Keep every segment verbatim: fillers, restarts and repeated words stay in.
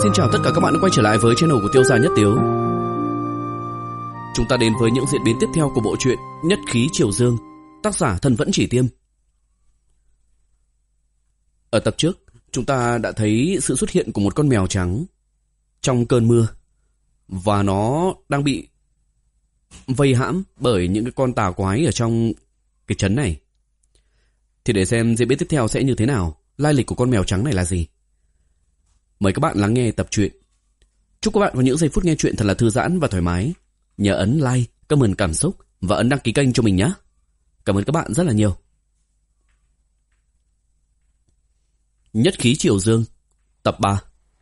Xin chào tất cả các bạn đã quay trở lại với channel của Tiêu Gia Nhất Tiếu. Chúng ta đến với những diễn biến tiếp theo của bộ truyện Nhất Khí Triều Dương, tác giả Thần Vẫn Chỉ Tiêm. Ở tập trước, chúng ta đã thấy sự xuất hiện của một con mèo trắng trong cơn mưa, và nó đang bị vây hãm bởi những cái con tà quái ở trong cái trấn này. Thì để xem diễn biến tiếp theo sẽ như thế nào, lai lịch của con mèo trắng này là gì, mời các bạn lắng nghe tập truyện. Chúc các bạn có những giây phút nghe truyện thật là thư giãn và thoải mái. Nhớ ấn like, comment cảm xúc và ấn đăng ký kênh cho mình nhé. Cảm ơn các bạn rất là nhiều. Nhất Khí Triều Dương, tập ba.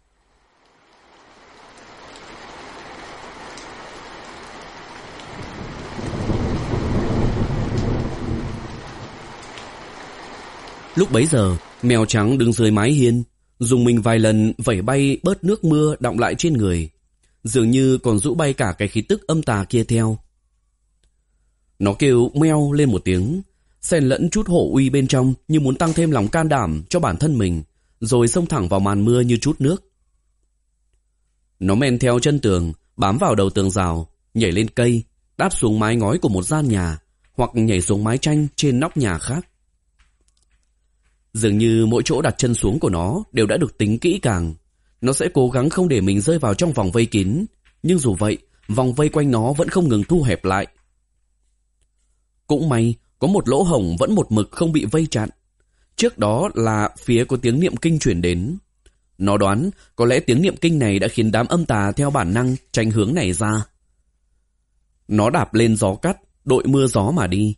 Lúc bấy giờ, mèo trắng đứng dưới mái hiên, dùng mình vài lần vẩy bay bớt nước mưa đọng lại trên người, dường như còn rũ bay cả cái khí tức âm tà kia theo. Nó kêu meo lên một tiếng, xen lẫn chút hổ uy bên trong, như muốn tăng thêm lòng can đảm cho bản thân mình, rồi xông thẳng vào màn mưa như trút nước. Nó men theo chân tường, bám vào đầu tường rào, nhảy lên cây, đáp xuống mái ngói của một gian nhà, hoặc nhảy xuống mái tranh trên nóc nhà khác. Dường như mỗi chỗ đặt chân xuống của nó đều đã được tính kỹ càng. Nó sẽ cố gắng không để mình rơi vào trong vòng vây kín, nhưng dù vậy, vòng vây quanh nó vẫn không ngừng thu hẹp lại. Cũng may, có một lỗ hổng vẫn một mực không bị vây chặn. Trước đó là phía có tiếng niệm kinh chuyển đến. Nó đoán có lẽ tiếng niệm kinh này đã khiến đám âm tà theo bản năng tránh hướng này ra. Nó đạp lên gió cắt, đội mưa gió mà đi.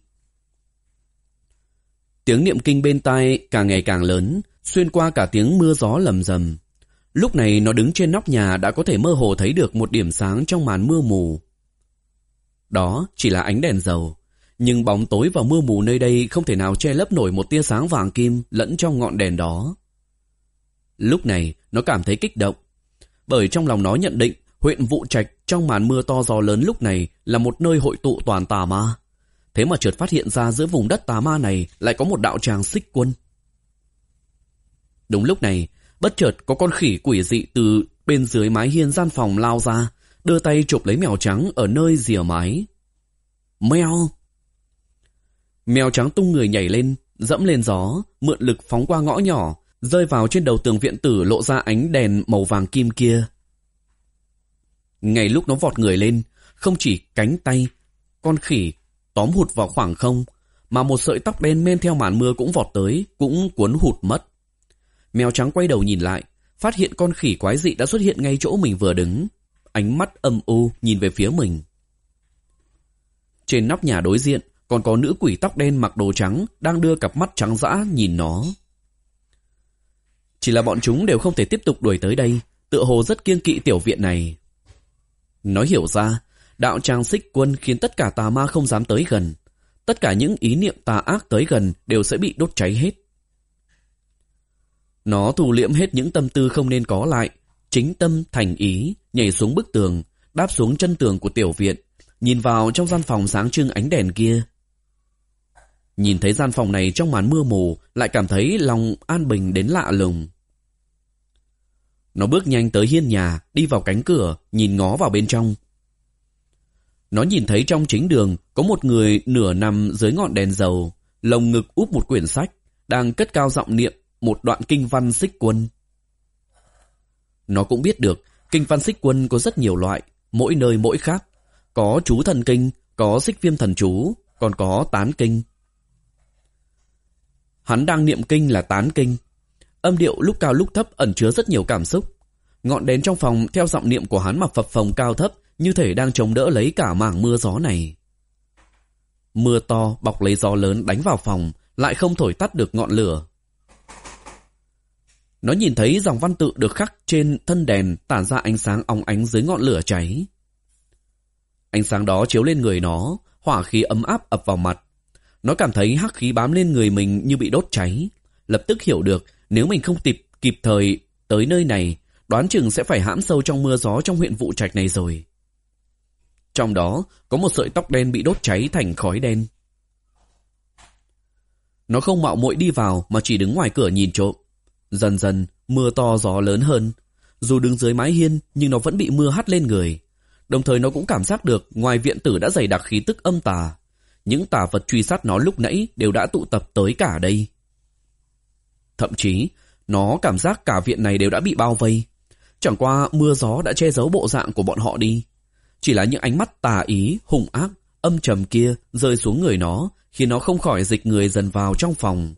Tiếng niệm kinh bên tai càng ngày càng lớn, xuyên qua cả tiếng mưa gió lầm rầm. Lúc này nó đứng trên nóc nhà đã có thể mơ hồ thấy được một điểm sáng trong màn mưa mù. Đó chỉ là ánh đèn dầu, nhưng bóng tối và mưa mù nơi đây không thể nào che lấp nổi một tia sáng vàng kim lẫn trong ngọn đèn đó. Lúc này nó cảm thấy kích động, bởi trong lòng nó nhận định huyện Vụ Trạch trong màn mưa to gió lớn lúc này là một nơi hội tụ toàn tà ma. Thế mà chợt phát hiện ra giữa vùng đất tà ma này lại có một đạo tràng xích quân. Đúng lúc này, bất chợt có con khỉ quỷ dị từ bên dưới mái hiên gian phòng lao ra, đưa tay chụp lấy mèo trắng ở nơi rìa mái. Mèo! Mèo trắng tung người nhảy lên, dẫm lên gió, mượn lực phóng qua ngõ nhỏ, rơi vào trên đầu tường viện tử lộ ra ánh đèn màu vàng kim kia. Ngay lúc nó vọt người lên, không chỉ cánh tay, con khỉ tóm hụt vào khoảng không, mà một sợi tóc đen men theo màn mưa cũng vọt tới, cũng cuốn hụt mất. Mèo trắng quay đầu nhìn lại, phát hiện con khỉ quái dị đã xuất hiện ngay chỗ mình vừa đứng, ánh mắt âm u nhìn về phía mình. Trên nóc nhà đối diện còn có nữ quỷ tóc đen mặc đồ trắng đang đưa cặp mắt trắng dã nhìn nó. Chỉ là bọn chúng đều không thể tiếp tục đuổi tới đây, tựa hồ rất kiêng kỵ tiểu viện này. Nó hiểu ra, đạo tràng xích quân khiến tất cả tà ma không dám tới gần. Tất cả những ý niệm tà ác tới gần đều sẽ bị đốt cháy hết. Nó thu liễm hết những tâm tư không nên có lại, chính tâm thành ý, nhảy xuống bức tường, đáp xuống chân tường của tiểu viện, nhìn vào trong gian phòng sáng trưng ánh đèn kia. Nhìn thấy gian phòng này trong màn mưa mù, lại cảm thấy lòng an bình đến lạ lùng. Nó bước nhanh tới hiên nhà, đi vào cánh cửa, nhìn ngó vào bên trong. Nó nhìn thấy trong chính đường có một người nửa nằm dưới ngọn đèn dầu, lồng ngực úp một quyển sách, đang cất cao giọng niệm một đoạn kinh văn xích quân. Nó cũng biết được kinh văn xích quân có rất nhiều loại, mỗi nơi mỗi khác. Có chú thần kinh, có xích viêm thần chú, còn có tán kinh. Hắn đang niệm kinh là tán kinh. Âm điệu lúc cao lúc thấp ẩn chứa rất nhiều cảm xúc. Ngọn đèn trong phòng theo giọng niệm của hắn mà phập phồng cao thấp, như thể đang chống đỡ lấy cả mảng mưa gió này. Mưa to bọc lấy gió lớn đánh vào phòng, lại không thổi tắt được ngọn lửa. Nó nhìn thấy dòng văn tự được khắc trên thân đèn tản ra ánh sáng óng ánh dưới ngọn lửa cháy. Ánh sáng đó chiếu lên người nó, hỏa khí ấm áp ập vào mặt. Nó cảm thấy hắc khí bám lên người mình như bị đốt cháy. Lập tức hiểu được nếu mình không kịp kịp thời tới nơi này, đoán chừng sẽ phải hãm sâu trong mưa gió trong huyện Vụ Trạch này rồi. Trong đó có một sợi tóc đen bị đốt cháy thành khói đen. Nó không mạo muội đi vào mà chỉ đứng ngoài cửa nhìn trộm. Dần dần mưa to gió lớn hơn. Dù đứng dưới mái hiên nhưng nó vẫn bị mưa hắt lên người. Đồng thời nó cũng cảm giác được ngoài viện tử đã dày đặc khí tức âm tà. Những tà vật truy sát nó lúc nãy đều đã tụ tập tới cả đây. Thậm chí, nó cảm giác cả viện này đều đã bị bao vây. Chẳng qua mưa gió đã che giấu bộ dạng của bọn họ đi. Chỉ là những ánh mắt tà ý, hung ác, âm trầm kia rơi xuống người nó, khiến nó không khỏi dịch người dần vào trong phòng.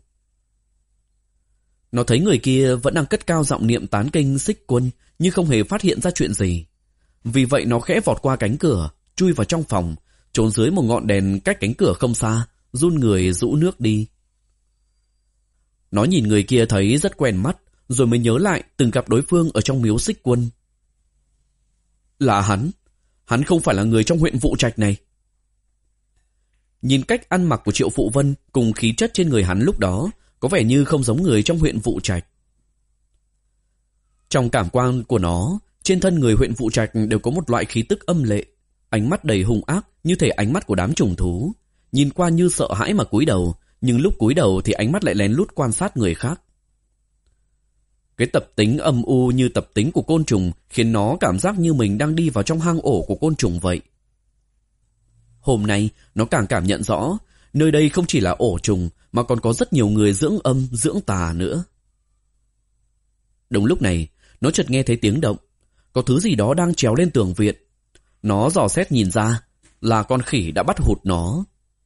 Nó thấy người kia vẫn đang cất cao giọng niệm tán kinh Xích Quân, nhưng không hề phát hiện ra chuyện gì. Vì vậy nó khẽ vọt qua cánh cửa, chui vào trong phòng, trốn dưới một ngọn đèn cách cánh cửa không xa, run người rũ nước đi. Nó nhìn người kia thấy rất quen mắt, rồi mới nhớ lại từng gặp đối phương ở trong miếu Xích Quân. Là hắn, hắn không phải là người trong huyện Vụ Trạch này. Nhìn cách ăn mặc của Triệu Phụ Vân cùng khí chất trên người hắn lúc đó, có vẻ như không giống người trong huyện Vụ Trạch. Trong cảm quan của nó, trên thân người huyện Vụ Trạch đều có một loại khí tức âm lệ, ánh mắt đầy hung ác như thể ánh mắt của đám trùng thú, nhìn qua như sợ hãi mà cúi đầu, nhưng lúc cúi đầu thì ánh mắt lại lén lút quan sát người khác. Cái tập tính âm u như tập tính của côn trùng khiến nó cảm giác như mình đang đi vào trong hang ổ của côn trùng vậy. Hôm nay, nó càng cảm nhận rõ, nơi đây không chỉ là ổ trùng mà còn có rất nhiều người dưỡng âm, dưỡng tà nữa. Đúng lúc này, nó chợt nghe thấy tiếng động. Có thứ gì đó đang trèo lên tường viện. Nó dò xét nhìn ra là con khỉ đã bắt hụt nó.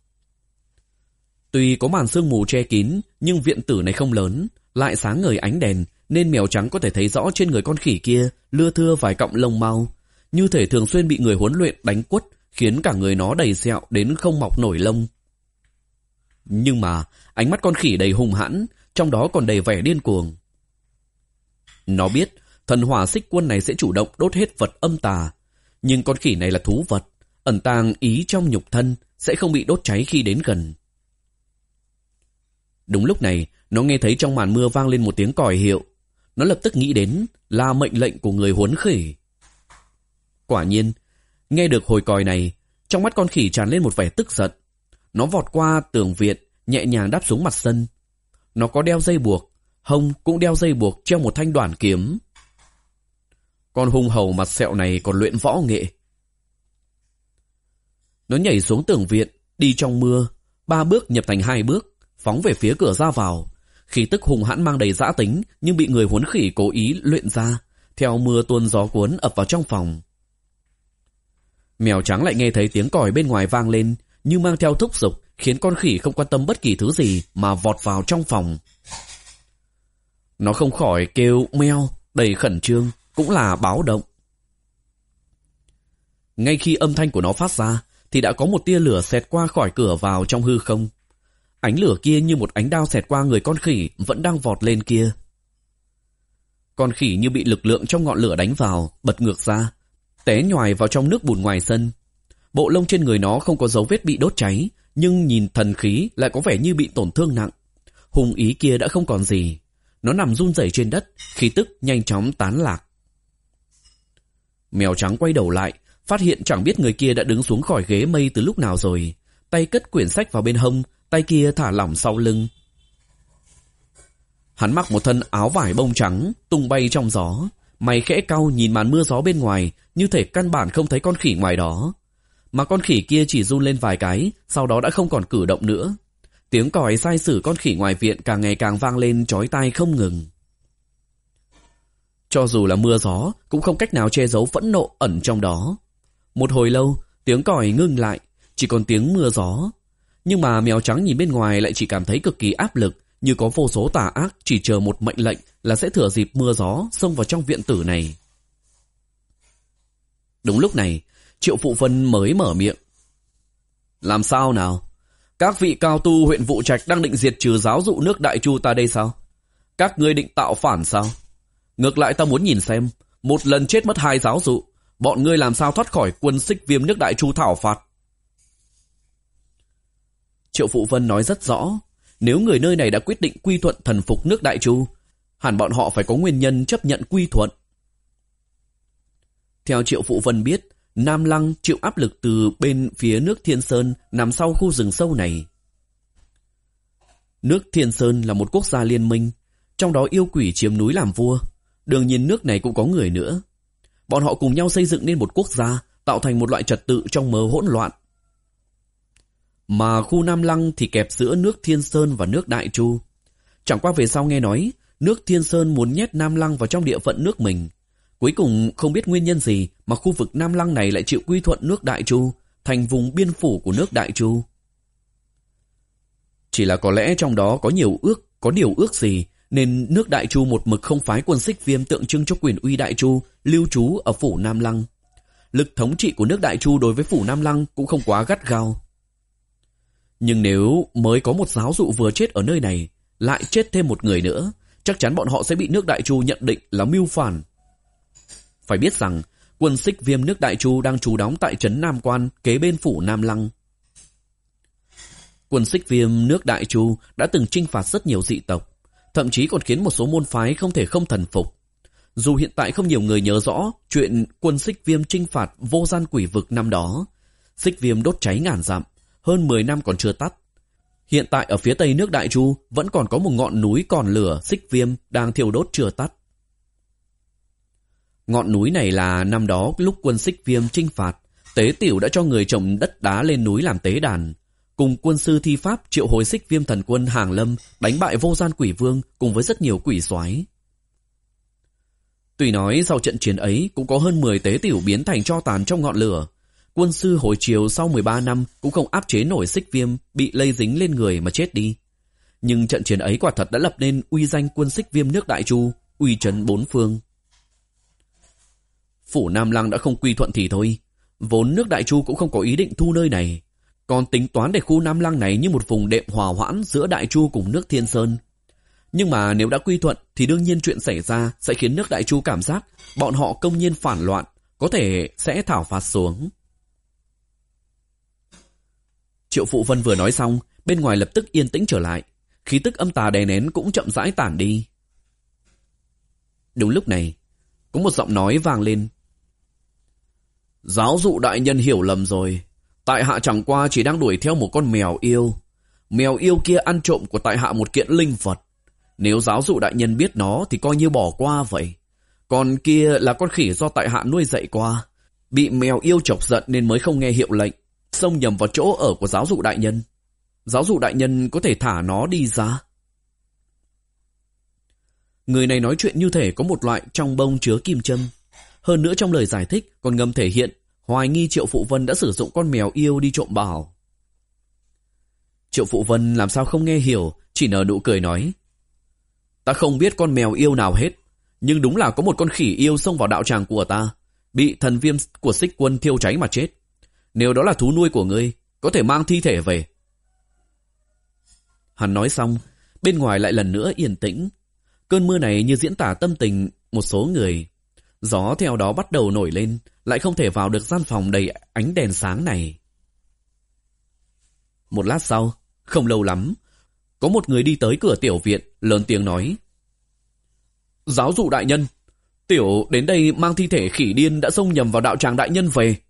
Tuy có màn sương mù che kín, nhưng viện tử này không lớn, lại sáng ngời ánh đèn, nên mèo trắng có thể thấy rõ trên người con khỉ kia lưa thưa vài cọng lông mau, như thể thường xuyên bị người huấn luyện đánh quất, khiến cả người nó đầy sẹo đến không mọc nổi lông. Nhưng mà ánh mắt con khỉ đầy hung hãn, trong đó còn đầy vẻ điên cuồng. Nó biết thần hỏa Xích Quân này sẽ chủ động đốt hết vật âm tà, nhưng con khỉ này là thú vật, ẩn tàng ý trong nhục thân, sẽ không bị đốt cháy khi đến gần. Đúng lúc này, nó nghe thấy trong màn mưa vang lên một tiếng còi hiệu. Nó lập tức nghĩ đến là mệnh lệnh của người huấn khỉ. Quả nhiên, nghe được hồi còi này, trong mắt con khỉ tràn lên một vẻ tức giận. Nó vọt qua tường viện, nhẹ nhàng đáp xuống mặt sân. Nó có đeo dây buộc, hông cũng đeo dây buộc treo một thanh đoản kiếm. Con hung hầu mặt sẹo này còn luyện võ nghệ. Nó nhảy xuống tường viện, đi trong mưa, ba bước nhập thành hai bước, phóng về phía cửa ra vào. Khí tức hung hãn mang đầy dã tính, nhưng bị người huấn khỉ cố ý luyện ra, theo mưa tuôn gió cuốn ập vào trong phòng. Mèo trắng lại nghe thấy tiếng còi bên ngoài vang lên, như mang theo thúc giục, khiến con khỉ không quan tâm bất kỳ thứ gì mà vọt vào trong phòng. Nó không khỏi kêu meo, đầy khẩn trương, cũng là báo động. Ngay khi âm thanh của nó phát ra, thì đã có một tia lửa xẹt qua khỏi cửa vào trong hư không. Ánh lửa kia như một ánh đao xẹt qua người con khỉ vẫn đang vọt lên kia. Con khỉ như bị lực lượng trong ngọn lửa đánh vào, bật ngược ra, té nhoài vào trong nước bùn ngoài sân. Bộ lông trên người nó không có dấu vết bị đốt cháy, nhưng nhìn thần khí lại có vẻ như bị tổn thương nặng. Hung ý kia đã không còn gì. Nó nằm run rẩy trên đất, khí tức nhanh chóng tán lạc. Mèo trắng quay đầu lại, phát hiện chẳng biết người kia đã đứng xuống khỏi ghế mây từ lúc nào rồi. Tay cất quyển sách vào bên hông, tay kia thả lỏng sau lưng. Hắn mặc một thân áo vải bông trắng, tung bay trong gió. Mày khẽ cau nhìn màn mưa gió bên ngoài, như thể căn bản không thấy con khỉ ngoài đó. Mà con khỉ kia chỉ run lên vài cái, sau đó đã không còn cử động nữa. Tiếng còi sai sử con khỉ ngoài viện càng ngày càng vang lên chói tai không ngừng. Cho dù là mưa gió, cũng không cách nào che giấu phẫn nộ ẩn trong đó. Một hồi lâu, tiếng còi ngưng lại, chỉ còn tiếng mưa gió. Nhưng mà mèo trắng nhìn bên ngoài lại chỉ cảm thấy cực kỳ áp lực, như có vô số tà ác chỉ chờ một mệnh lệnh là sẽ thừa dịp mưa gió xông vào trong viện tử này. Đúng lúc này, Triệu Phụ Vân mới mở miệng. Làm sao nào? Các vị cao tu huyện Vụ Trạch đang định diệt trừ giáo dụ nước Đại Chu ta đây sao? Các ngươi định tạo phản sao? Ngược lại ta muốn nhìn xem, một lần chết mất hai giáo dụ, bọn ngươi làm sao thoát khỏi quân Xích Viêm nước Đại Chu thảo phạt? Triệu Phụ Vân nói rất rõ, nếu người nơi này đã quyết định quy thuận thần phục nước Đại Chu, hẳn bọn họ phải có nguyên nhân chấp nhận quy thuận. Theo Triệu Phụ Vân biết, Nam Lăng chịu áp lực từ bên phía nước Thiên Sơn nằm sau khu rừng sâu này. Nước Thiên Sơn là một quốc gia liên minh, trong đó yêu quỷ chiếm núi làm vua. Đương nhiên nước này cũng có người nữa. Bọn họ cùng nhau xây dựng nên một quốc gia, tạo thành một loại trật tự trong mớ hỗn loạn. Mà khu Nam Lăng thì kẹp giữa nước Thiên Sơn và nước Đại Chu. Chẳng qua về sau nghe nói, nước Thiên Sơn muốn nhét Nam Lăng vào trong địa phận nước mình. Cuối cùng không biết nguyên nhân gì mà khu vực Nam Lăng này lại chịu quy thuận nước Đại Chu, thành vùng biên phủ của nước Đại Chu. Chỉ là có lẽ trong đó có nhiều ước, có điều ước gì, nên nước Đại Chu một mực không phái quân Xích Viêm tượng trưng cho quyền uy Đại Chu lưu trú ở phủ Nam Lăng. Lực thống trị của nước Đại Chu đối với phủ Nam Lăng cũng không quá gắt gao. Nhưng nếu mới có một giáo dụ vừa chết ở nơi này, lại chết thêm một người nữa, chắc chắn bọn họ sẽ bị nước Đại Chu nhận định là mưu phản. Phải biết rằng, quân Xích Viêm nước Đại Chu đang trú đóng tại trấn Nam Quan kế bên phủ Nam Lăng. Quân Xích Viêm nước Đại Chu đã từng chinh phạt rất nhiều dị tộc, thậm chí còn khiến một số môn phái không thể không thần phục. Dù hiện tại không nhiều người nhớ rõ chuyện quân Xích Viêm chinh phạt vô gian quỷ vực năm đó, Xích Viêm đốt cháy ngàn dặm, hơn mười năm còn chưa tắt. Hiện tại ở phía tây nước Đại Chu vẫn còn có một ngọn núi còn lửa Xích Viêm đang thiêu đốt chưa tắt. Ngọn núi này là năm đó lúc quân Xích Viêm chinh phạt, Tế Tiểu đã cho người trồng đất đá lên núi làm tế đàn, cùng quân sư thi pháp triệu hồi Xích Viêm thần quân Hàng Lâm đánh bại vô gian quỷ vương cùng với rất nhiều quỷ soái. Tuy nói sau trận chiến ấy cũng có hơn mười Tế Tiểu biến thành tro tàn trong ngọn lửa, quân sư hồi chiều sau mười ba năm cũng không áp chế nổi Xích Viêm bị lây dính lên người mà chết đi. Nhưng trận chiến ấy quả thật đã lập nên uy danh quân Xích Viêm nước Đại Chu, uy trấn bốn phương. Phủ Nam Lăng đã không quy thuận thì thôi, vốn nước Đại Chu cũng không có ý định thu nơi này, còn tính toán để khu Nam Lăng này như một vùng đệm hòa hoãn giữa Đại Chu cùng nước Thiên Sơn. Nhưng mà nếu đã quy thuận thì đương nhiên chuyện xảy ra sẽ khiến nước Đại Chu cảm giác bọn họ công nhiên phản loạn, có thể sẽ thảo phạt xuống. Triệu Phụ Vân vừa nói xong, bên ngoài lập tức yên tĩnh trở lại, khí tức âm tà đè nén cũng chậm rãi tản đi. Đúng lúc này, có một giọng nói vang lên. Giáo dụ đại nhân hiểu lầm rồi, tại hạ chẳng qua chỉ đang đuổi theo một con mèo yêu. Mèo yêu kia ăn trộm của tại hạ một kiện linh vật. Nếu giáo dụ đại nhân biết nó thì coi như bỏ qua vậy. Còn kia là con khỉ do tại hạ nuôi dạy qua, bị mèo yêu chọc giận nên mới không nghe hiệu lệnh, xông nhầm vào chỗ ở của giáo dụ đại nhân. Giáo dụ đại nhân có thể thả nó đi ra. Người này nói chuyện như thể có một loại trong bông chứa kim châm. Hơn nữa trong lời giải thích còn ngầm thể hiện hoài nghi Triệu Phụ Vân đã sử dụng con mèo yêu đi trộm bảo. Triệu Phụ Vân làm sao không nghe hiểu, chỉ nở nụ cười nói. Ta không biết con mèo yêu nào hết, nhưng đúng là có một con khỉ yêu xông vào đạo tràng của ta, bị thần viêm của Xích Quân thiêu cháy mà chết. Nếu đó là thú nuôi của ngươi, có thể mang thi thể về. Hắn nói xong, bên ngoài lại lần nữa yên tĩnh. Cơn mưa này như diễn tả tâm tình một số người. Gió theo đó bắt đầu nổi lên, lại không thể vào được gian phòng đầy ánh đèn sáng này. Một lát sau, không lâu lắm, có một người đi tới cửa tiểu viện, lớn tiếng nói. Giáo dụ đại nhân, tiểu đến đây mang thi thể khỉ điên đã xông nhầm vào đạo tràng đại nhân về.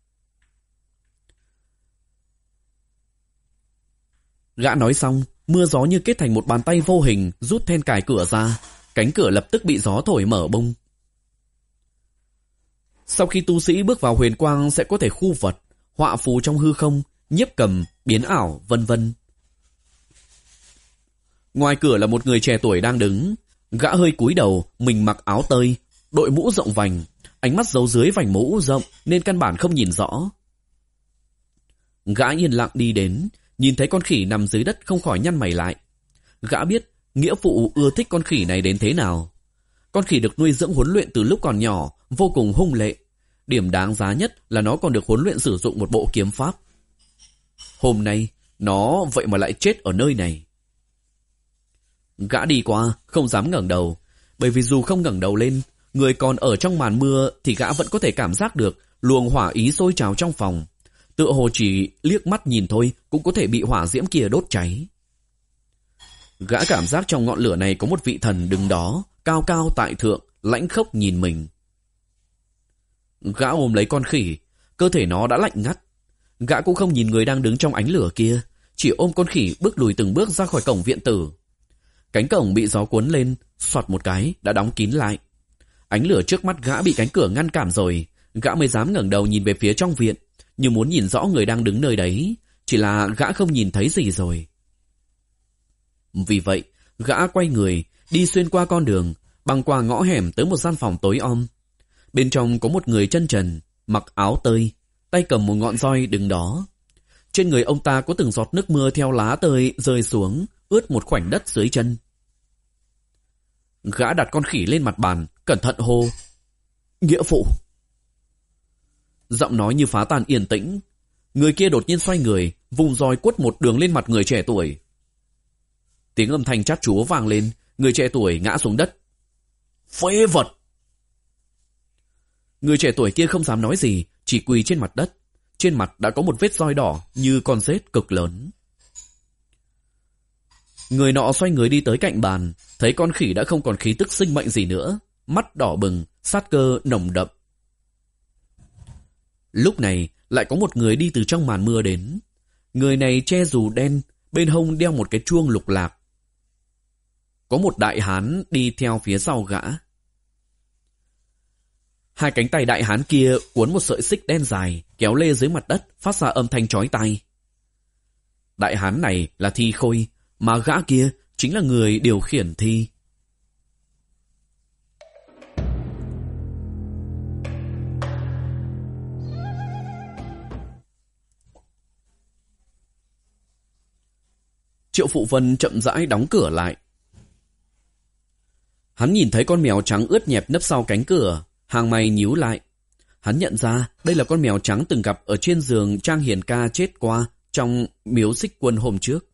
Gã nói xong, mưa gió như kết thành một bàn tay vô hình rút then cài cửa ra, cánh cửa lập tức bị gió thổi mở bung. Sau khi tu sĩ bước vào huyền quang sẽ có thể khu vật, họa phù trong hư không, nhiếp cầm, biến ảo, vân vân. Ngoài cửa là một người trẻ tuổi đang đứng, gã hơi cúi đầu, mình mặc áo tơi, đội mũ rộng vành, ánh mắt giấu dưới vành mũ rộng nên căn bản không nhìn rõ. Gã yên lặng đi đến, nhìn thấy con khỉ nằm dưới đất không khỏi nhăn mày lại. Gã biết nghĩa phụ ưa thích con khỉ này đến thế nào. Con khỉ được nuôi dưỡng huấn luyện từ lúc còn nhỏ, vô cùng hung lệ. Điểm đáng giá nhất là nó còn được huấn luyện sử dụng một bộ kiếm pháp. Hôm nay, nó vậy mà lại chết ở nơi này. Gã đi qua, không dám ngẩng đầu, bởi vì dù không ngẩng đầu lên, người còn ở trong màn mưa thì gã vẫn có thể cảm giác được luồng hỏa ý sôi trào trong phòng. Tựa hồ chỉ liếc mắt nhìn thôi cũng có thể bị hỏa diễm kia đốt cháy. Gã cảm giác trong ngọn lửa này có một vị thần đứng đó, cao cao tại thượng, lãnh khốc nhìn mình. Gã ôm lấy con khỉ, cơ thể nó đã lạnh ngắt. Gã cũng không nhìn người đang đứng trong ánh lửa kia, chỉ ôm con khỉ bước lùi từng bước ra khỏi cổng viện tử. Cánh cổng bị gió cuốn lên, xoạt một cái đã đóng kín lại. Ánh lửa trước mắt gã bị cánh cửa ngăn cản rồi, gã mới dám ngẩng đầu nhìn về phía trong viện, như muốn nhìn rõ người đang đứng nơi đấy, chỉ là gã không nhìn thấy gì rồi. Vì vậy, gã quay người, đi xuyên qua con đường, băng qua ngõ hẻm tới một gian phòng tối om. Bên trong có một người chân trần, mặc áo tơi, tay cầm một ngọn roi đứng đó. Trên người ông ta có từng giọt nước mưa theo lá tơi rơi xuống, ướt một khoảnh đất dưới chân. Gã đặt con khỉ lên mặt bàn, cẩn thận hô: "Nghĩa phụ!" Giọng nói như phá tan yên tĩnh. Người kia đột nhiên xoay người, vùng roi quất một đường lên mặt người trẻ tuổi. Tiếng âm thanh chát chúa vang lên, người trẻ tuổi ngã xuống đất. "Phế vật!" Người trẻ tuổi kia không dám nói gì, chỉ quỳ trên mặt đất. Trên mặt đã có một vết roi đỏ như con rết cực lớn. Người nọ xoay người đi tới cạnh bàn, thấy con khỉ đã không còn khí tức sinh mệnh gì nữa, mắt đỏ bừng, sát cơ nồng đậm. Lúc này lại có một người đi từ trong màn mưa đến. Người này che dù đen, bên hông đeo một cái chuông lục lạc. Có một đại hán đi theo phía sau gã. Hai cánh tay đại hán kia cuốn một sợi xích đen dài, kéo lê dưới mặt đất, phát ra âm thanh chói tai. Đại hán này là Thi Khôi, mà gã kia chính là người điều khiển Thi. Triệu Phụ Vân chậm rãi đóng cửa lại. Hắn nhìn thấy con mèo trắng ướt nhẹp nấp sau cánh cửa, hàng mày nhíu lại. Hắn nhận ra đây là con mèo trắng từng gặp ở trên giường Trang Hiền Ca chết qua trong miếu Xích Quân hôm trước.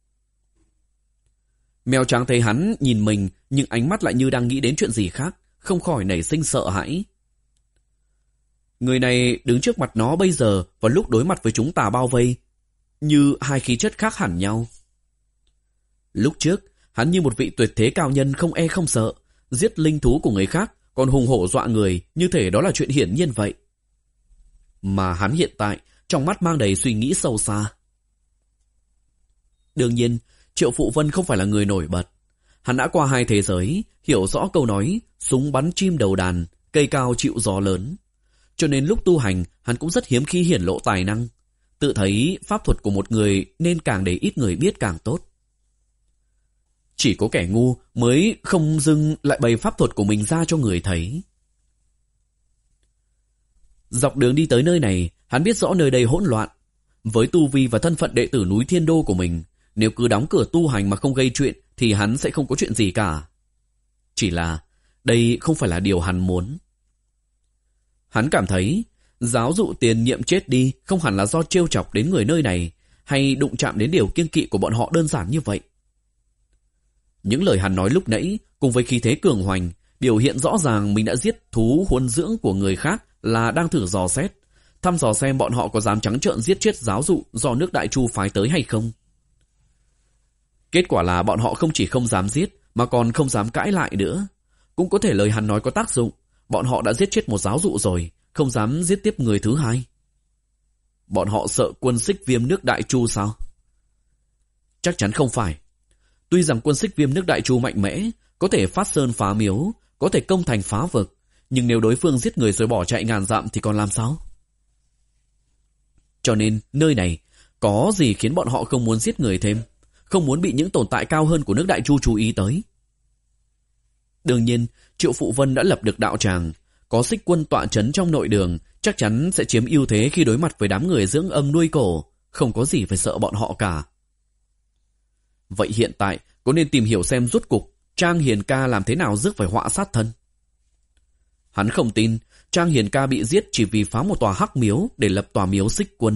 Mèo trắng thấy hắn nhìn mình, nhưng ánh mắt lại như đang nghĩ đến chuyện gì khác, không khỏi nảy sinh sợ hãi. Người này đứng trước mặt nó bây giờ vào lúc đối mặt với chúng tà bao vây, như hai khí chất khác hẳn nhau. Lúc trước, hắn như một vị tuyệt thế cao nhân không e không sợ, giết linh thú của người khác, còn hùng hổ dọa người, như thể đó là chuyện hiển nhiên vậy. Mà hắn hiện tại, trong mắt mang đầy suy nghĩ sâu xa. Đương nhiên, Triệu Phụ Vân không phải là người nổi bật. Hắn đã qua hai thế giới, hiểu rõ câu nói súng bắn chim đầu đàn, cây cao chịu gió lớn. Cho nên lúc tu hành, hắn cũng rất hiếm khi hiển lộ tài năng. Tự thấy pháp thuật của một người nên càng để ít người biết càng tốt. Chỉ có kẻ ngu mới không dưng lại bày pháp thuật của mình ra cho người thấy. Dọc đường đi tới nơi này, hắn biết rõ nơi đây hỗn loạn. Với tu vi và thân phận đệ tử núi Thiên Đô của mình, nếu cứ đóng cửa tu hành mà không gây chuyện thì hắn sẽ không có chuyện gì cả. Chỉ là đây không phải là điều hắn muốn. Hắn cảm thấy giáo dụ tiền nhiệm chết đi không hẳn là do trêu chọc đến người nơi này hay đụng chạm đến điều kiêng kỵ của bọn họ đơn giản như vậy. Những lời hắn nói lúc nãy cùng với khí thế cường hoành biểu hiện rõ ràng mình đã giết thú huấn dưỡng của người khác là đang thử dò xét, thăm dò xem bọn họ có dám trắng trợn giết chết giáo dụ do nước Đại Chu phái tới hay không. Kết quả là bọn họ không chỉ không dám giết mà còn không dám cãi lại nữa. Cũng có thể lời hắn nói có tác dụng, bọn họ đã giết chết một giáo dụ rồi, không dám giết tiếp người thứ hai. Bọn họ sợ quân Xích Viêm nước Đại Chu sao? Chắc chắn không phải. Tuy rằng quân Xích Viêm nước Đại Chu mạnh mẽ, có thể phát sơn phá miếu, có thể công thành phá vực, nhưng nếu đối phương giết người rồi bỏ chạy ngàn dặm thì còn làm sao? Cho nên nơi này có gì khiến bọn họ không muốn giết người thêm, không muốn bị những tồn tại cao hơn của nước Đại Chu chú ý tới. Đương nhiên, Triệu Phụ Vân đã lập được đạo tràng, có Xích Quân tọa trấn trong nội đường, chắc chắn sẽ chiếm ưu thế khi đối mặt với đám người dưỡng âm nuôi cổ, không có gì phải sợ bọn họ cả. Vậy hiện tại có nên tìm hiểu xem rốt cục Trang Hiền Ca làm thế nào rước phải họa sát thân? Hắn không tin Trang Hiền Ca bị giết chỉ vì phá một tòa hắc miếu để lập tòa miếu Xích Quân.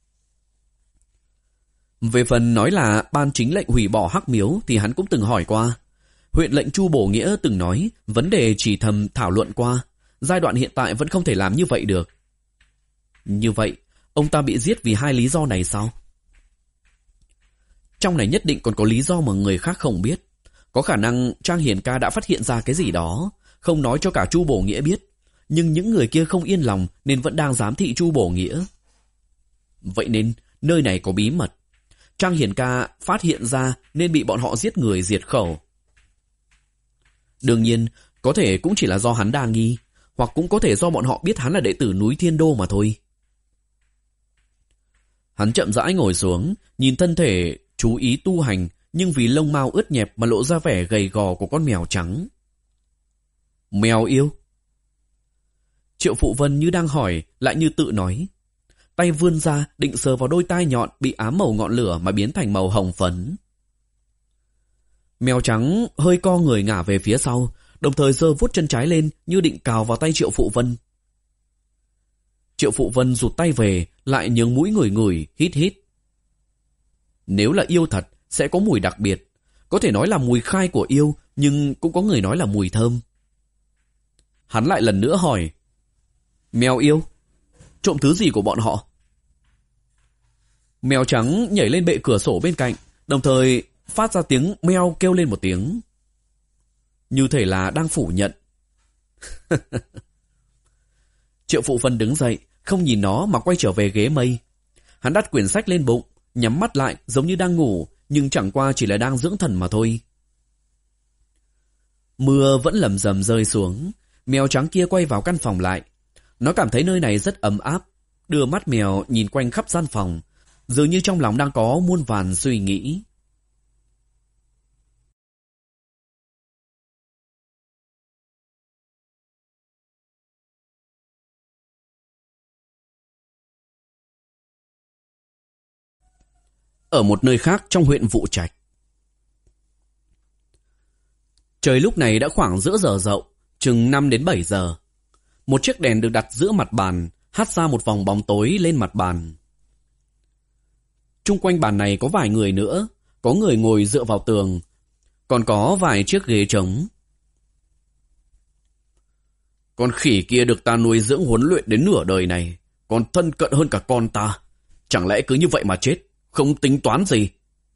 Về phần nói là ban chính lệnh hủy bỏ hắc miếu thì hắn cũng từng hỏi qua. Huyện lệnh Chu Bổ Nghĩa từng nói vấn đề chỉ thầm thảo luận qua, giai đoạn hiện tại vẫn không thể làm như vậy được. Như vậy, ông ta bị giết vì hai lý do này sao? Trong này nhất định còn có lý do mà người khác không biết. Có khả năng Trang Hiền Ca đã phát hiện ra cái gì đó, không nói cho cả Chu Bổ Nghĩa biết, nhưng những người kia không yên lòng nên vẫn đang giám thị Chu Bổ Nghĩa. Vậy nên nơi này có bí mật. Trang Hiền Ca phát hiện ra nên bị bọn họ giết người diệt khẩu. Đương nhiên, Có thể cũng chỉ là do hắn đa nghi, hoặc cũng có thể do bọn họ biết hắn là đệ tử núi Thiên Đô mà thôi. Hắn chậm rãi ngồi xuống, nhìn thân thể chú ý tu hành, nhưng vì lông mao ướt nhẹp mà lộ ra vẻ gầy gò của con mèo trắng. Mèo yêu? Triệu Phụ Vân như đang hỏi, lại như tự nói. Tay vươn ra định sờ vào đôi tai nhọn bị ám màu ngọn lửa mà biến thành màu hồng phấn. Mèo trắng hơi co người ngả về phía sau, đồng thời giơ vuốt chân trái lên như định cào vào tay Triệu Phụ Vân. Triệu Phụ Vân rụt tay về, lại nhướng mũi ngửi ngửi, hít hít. Nếu là yêu thật, sẽ có mùi đặc biệt. Có thể nói là mùi khai của yêu, nhưng cũng có người nói là mùi thơm. Hắn lại lần nữa hỏi. Mèo yêu? Trộm thứ gì của bọn họ? Mèo trắng nhảy lên bệ cửa sổ bên cạnh, đồng thời phát ra tiếng meo kêu lên một tiếng. Như thể là đang phủ nhận. Triệu Phụ Vân đứng dậy, không nhìn nó mà quay trở về ghế mây. Hắn đặt quyển sách lên bụng, nhắm mắt lại giống như đang ngủ, nhưng chẳng qua chỉ là đang dưỡng thần mà thôi. Mưa vẫn lầm rầm rơi xuống. Mèo trắng kia quay vào căn phòng lại. Nó cảm thấy nơi này rất ấm áp, đưa mắt mèo nhìn quanh khắp gian phòng, dường như trong lòng đang có muôn vàn suy nghĩ. Ở một nơi khác trong huyện Vụ Trạch. Trời lúc này đã khoảng giữa giờ dậu, chừng năm đến bảy giờ. Một chiếc đèn được đặt giữa mặt bàn, hắt ra một vòng bóng tối lên mặt bàn. Chung quanh bàn này có vài người nữa, có người ngồi dựa vào tường, còn có vài chiếc ghế trống. Con khỉ kia được ta nuôi dưỡng huấn luyện đến nửa đời này, còn thân cận hơn cả con ta. Chẳng lẽ cứ như vậy mà chết, không tính toán gì?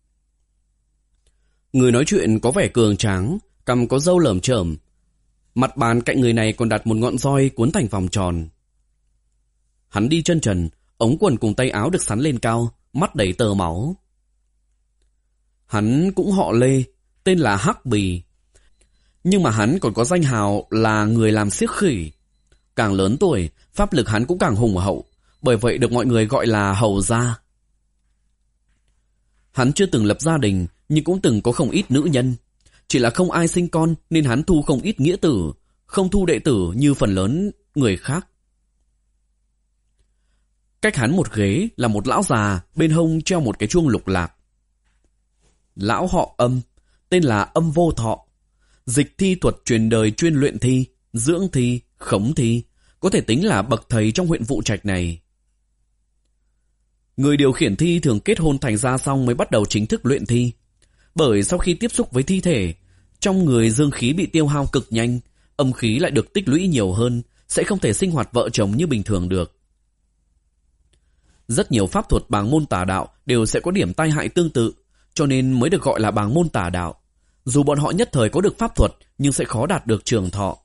Người nói chuyện có vẻ cường tráng, cằm có râu lởm chởm. Mặt bàn cạnh người này còn đặt một ngọn roi cuốn thành vòng tròn. Hắn đi chân trần, ống quần cùng tay áo được xắn lên cao, mắt đầy tơ máu. Hắn cũng họ Lê, tên là Hắc Bì. Nhưng mà hắn còn có danh hào là người làm xiếc khỉ. Càng lớn tuổi, pháp lực hắn cũng càng hùng hậu, bởi vậy được mọi người gọi là hầu gia. Hắn chưa từng lập gia đình, nhưng cũng từng có không ít nữ nhân. Chỉ là không ai sinh con nên hắn thu không ít nghĩa tử, không thu đệ tử như phần lớn người khác. Cách hắn một ghế là một lão già, bên hông treo một cái chuông lục lạc. Lão họ Âm, tên là Âm Vô Thọ. Dịch thi thuật truyền đời chuyên luyện thi, dưỡng thi, khống thi, có thể tính là bậc thầy trong huyện Vụ Trạch này. Người điều khiển thi thường kết hôn thành gia xong mới bắt đầu chính thức luyện thi. Bởi sau khi tiếp xúc với thi thể, trong người dương khí bị tiêu hao cực nhanh, âm khí lại được tích lũy nhiều hơn, sẽ không thể sinh hoạt vợ chồng như bình thường được. Rất nhiều pháp thuật bàng môn tà đạo đều sẽ có điểm tai hại tương tự, cho nên mới được gọi là bàng môn tà đạo. Dù bọn họ nhất thời có được pháp thuật, nhưng sẽ khó đạt được trường thọ.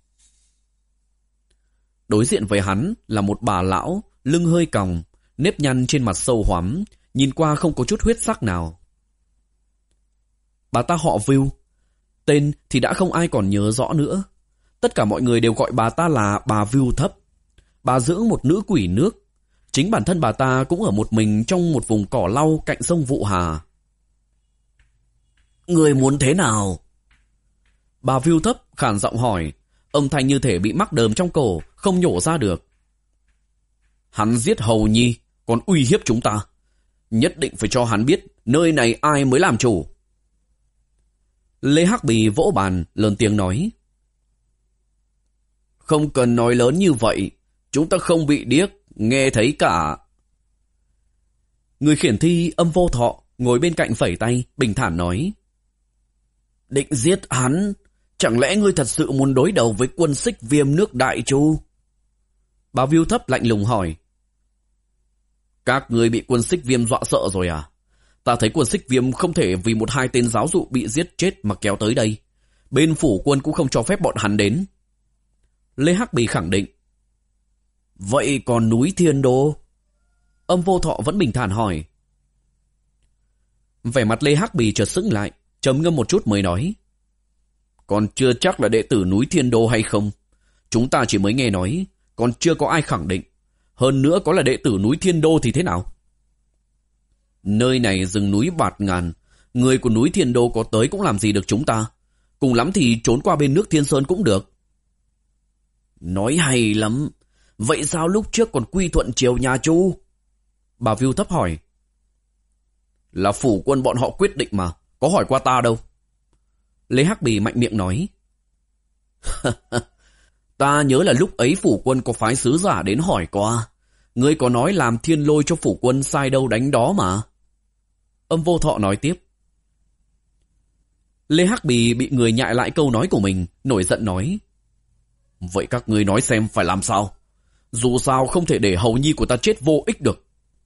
Đối diện với hắn là một bà lão, lưng hơi còng, nếp nhăn trên mặt sâu hoắm, nhìn qua không có chút huyết sắc nào. Bà ta họ Vưu, tên thì đã không ai còn nhớ rõ nữa. Tất cả mọi người đều gọi bà ta là bà Vưu Thấp. Bà dưỡng một nữ quỷ nước. Chính bản thân bà ta cũng ở một mình trong một vùng cỏ lau cạnh sông Vụ Hà. Người muốn thế nào? Bà Vưu Thấp khàn giọng hỏi, âm thanh như thể bị mắc đờm trong cổ, không nhổ ra được. Hắn giết Hầu Nhi, còn uy hiếp chúng ta. Nhất định phải cho hắn biết nơi này ai mới làm chủ. Lê Hắc Bì vỗ bàn, lớn tiếng nói. Không cần nói lớn như vậy, chúng ta không bị điếc, nghe thấy cả. Người khiển thi Âm Vô Thọ ngồi bên cạnh phẩy tay, bình thản nói. Định giết hắn, chẳng lẽ ngươi thật sự muốn đối đầu với quân Xích Viêm nước Đại Chu? Bà Vưu Thấp lạnh lùng hỏi. Các ngươi bị quân Xích Viêm dọa sợ rồi à? Ta thấy quân Xích Viêm không thể vì một hai tên giáo dụ bị giết chết mà kéo tới đây. Bên phủ quân cũng không cho phép bọn hắn đến. Lê Hắc Bì khẳng định. Vậy còn núi Thiên Đô? Âm Vô Thọ vẫn bình thản hỏi. Vẻ mặt Lê Hắc Bì chợt sững lại, trầm ngâm một chút mới nói. Còn chưa chắc là đệ tử núi Thiên Đô hay không. Chúng ta chỉ mới nghe nói, còn chưa có ai khẳng định. Hơn nữa có là đệ tử núi Thiên Đô thì thế nào? Nơi này rừng núi bạt ngàn, người của núi Thiên Đô có tới cũng làm gì được chúng ta. Cùng lắm thì trốn qua bên nước Thiên Sơn cũng được. Nói hay lắm. Vậy sao lúc trước còn quy thuận triều nhà Chu? Bà Viu Thấp hỏi. Là phủ quân bọn họ quyết định mà, có hỏi qua ta đâu. Lê Hắc Bì mạnh miệng nói. Ta nhớ là lúc ấy phủ quân có phái sứ giả đến hỏi qua. Ngươi có nói làm thiên lôi cho phủ quân sai đâu đánh đó mà. Âm Vô Thọ nói tiếp. Lê Hắc Bì bị người nhại lại câu nói của mình, nổi giận nói. Vậy các ngươi nói xem phải làm sao? Dù sao không thể để hầu nhi của ta chết vô ích được.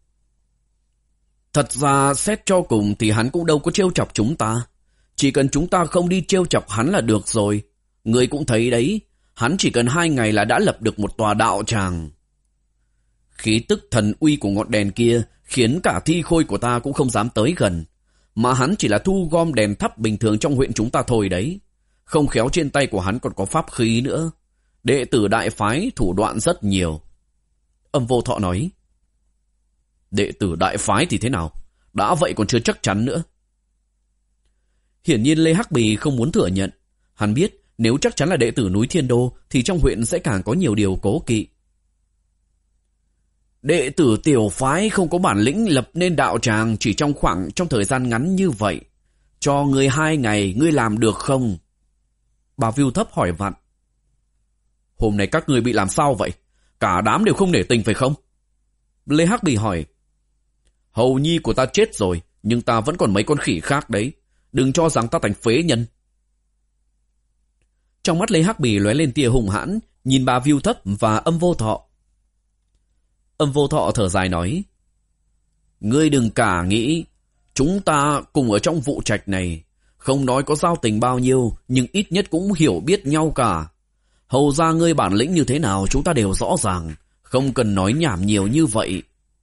Thật ra xét cho cùng thì hắn cũng đâu có trêu chọc chúng ta. Chỉ cần chúng ta không đi trêu chọc hắn là được rồi. Ngươi cũng thấy đấy, hắn chỉ cần hai ngày là đã lập được một tòa đạo tràng. Khí tức thần uy của ngọn đèn kia khiến cả thi khôi của ta cũng không dám tới gần. Mà hắn chỉ là thu gom đèn thắp bình thường trong huyện chúng ta thôi đấy. Không khéo trên tay của hắn còn có pháp khí nữa. Đệ tử đại phái thủ đoạn rất nhiều. Âm Vô Thọ nói. Đệ tử đại phái thì thế nào? Đã vậy còn chưa chắc chắn nữa. Hiển nhiên Lê Hắc Bì không muốn thừa nhận. Hắn biết nếu chắc chắn là đệ tử núi Thiên Đô thì trong huyện sẽ càng có nhiều điều cố kỵ. Đệ tử tiểu phái không có bản lĩnh lập nên đạo tràng chỉ trong khoảng trong thời gian ngắn như vậy. Cho ngươi hai ngày, ngươi làm được không? Bà Viu Thấp hỏi vặn. Hôm nay các ngươi bị làm sao vậy? Cả đám đều không nể tình phải không? Lê Hắc Bì hỏi. Hầu nhi của ta chết rồi, nhưng ta vẫn còn mấy con khỉ khác đấy. Đừng cho rằng ta thành phế nhân. Trong mắt Lê Hắc Bì lóe lên tia hùng hãn, nhìn bà Viu Thấp và Âm Vô Thọ. Âm Vô Thọ thở dài nói. Ngươi đừng cả nghĩ, chúng ta cùng ở trong vụ trạch này, không nói có giao tình bao nhiêu, nhưng ít nhất cũng hiểu biết nhau cả. Hầu ra ngươi bản lĩnh như thế nào chúng ta đều rõ ràng, không cần nói nhảm nhiều như vậy.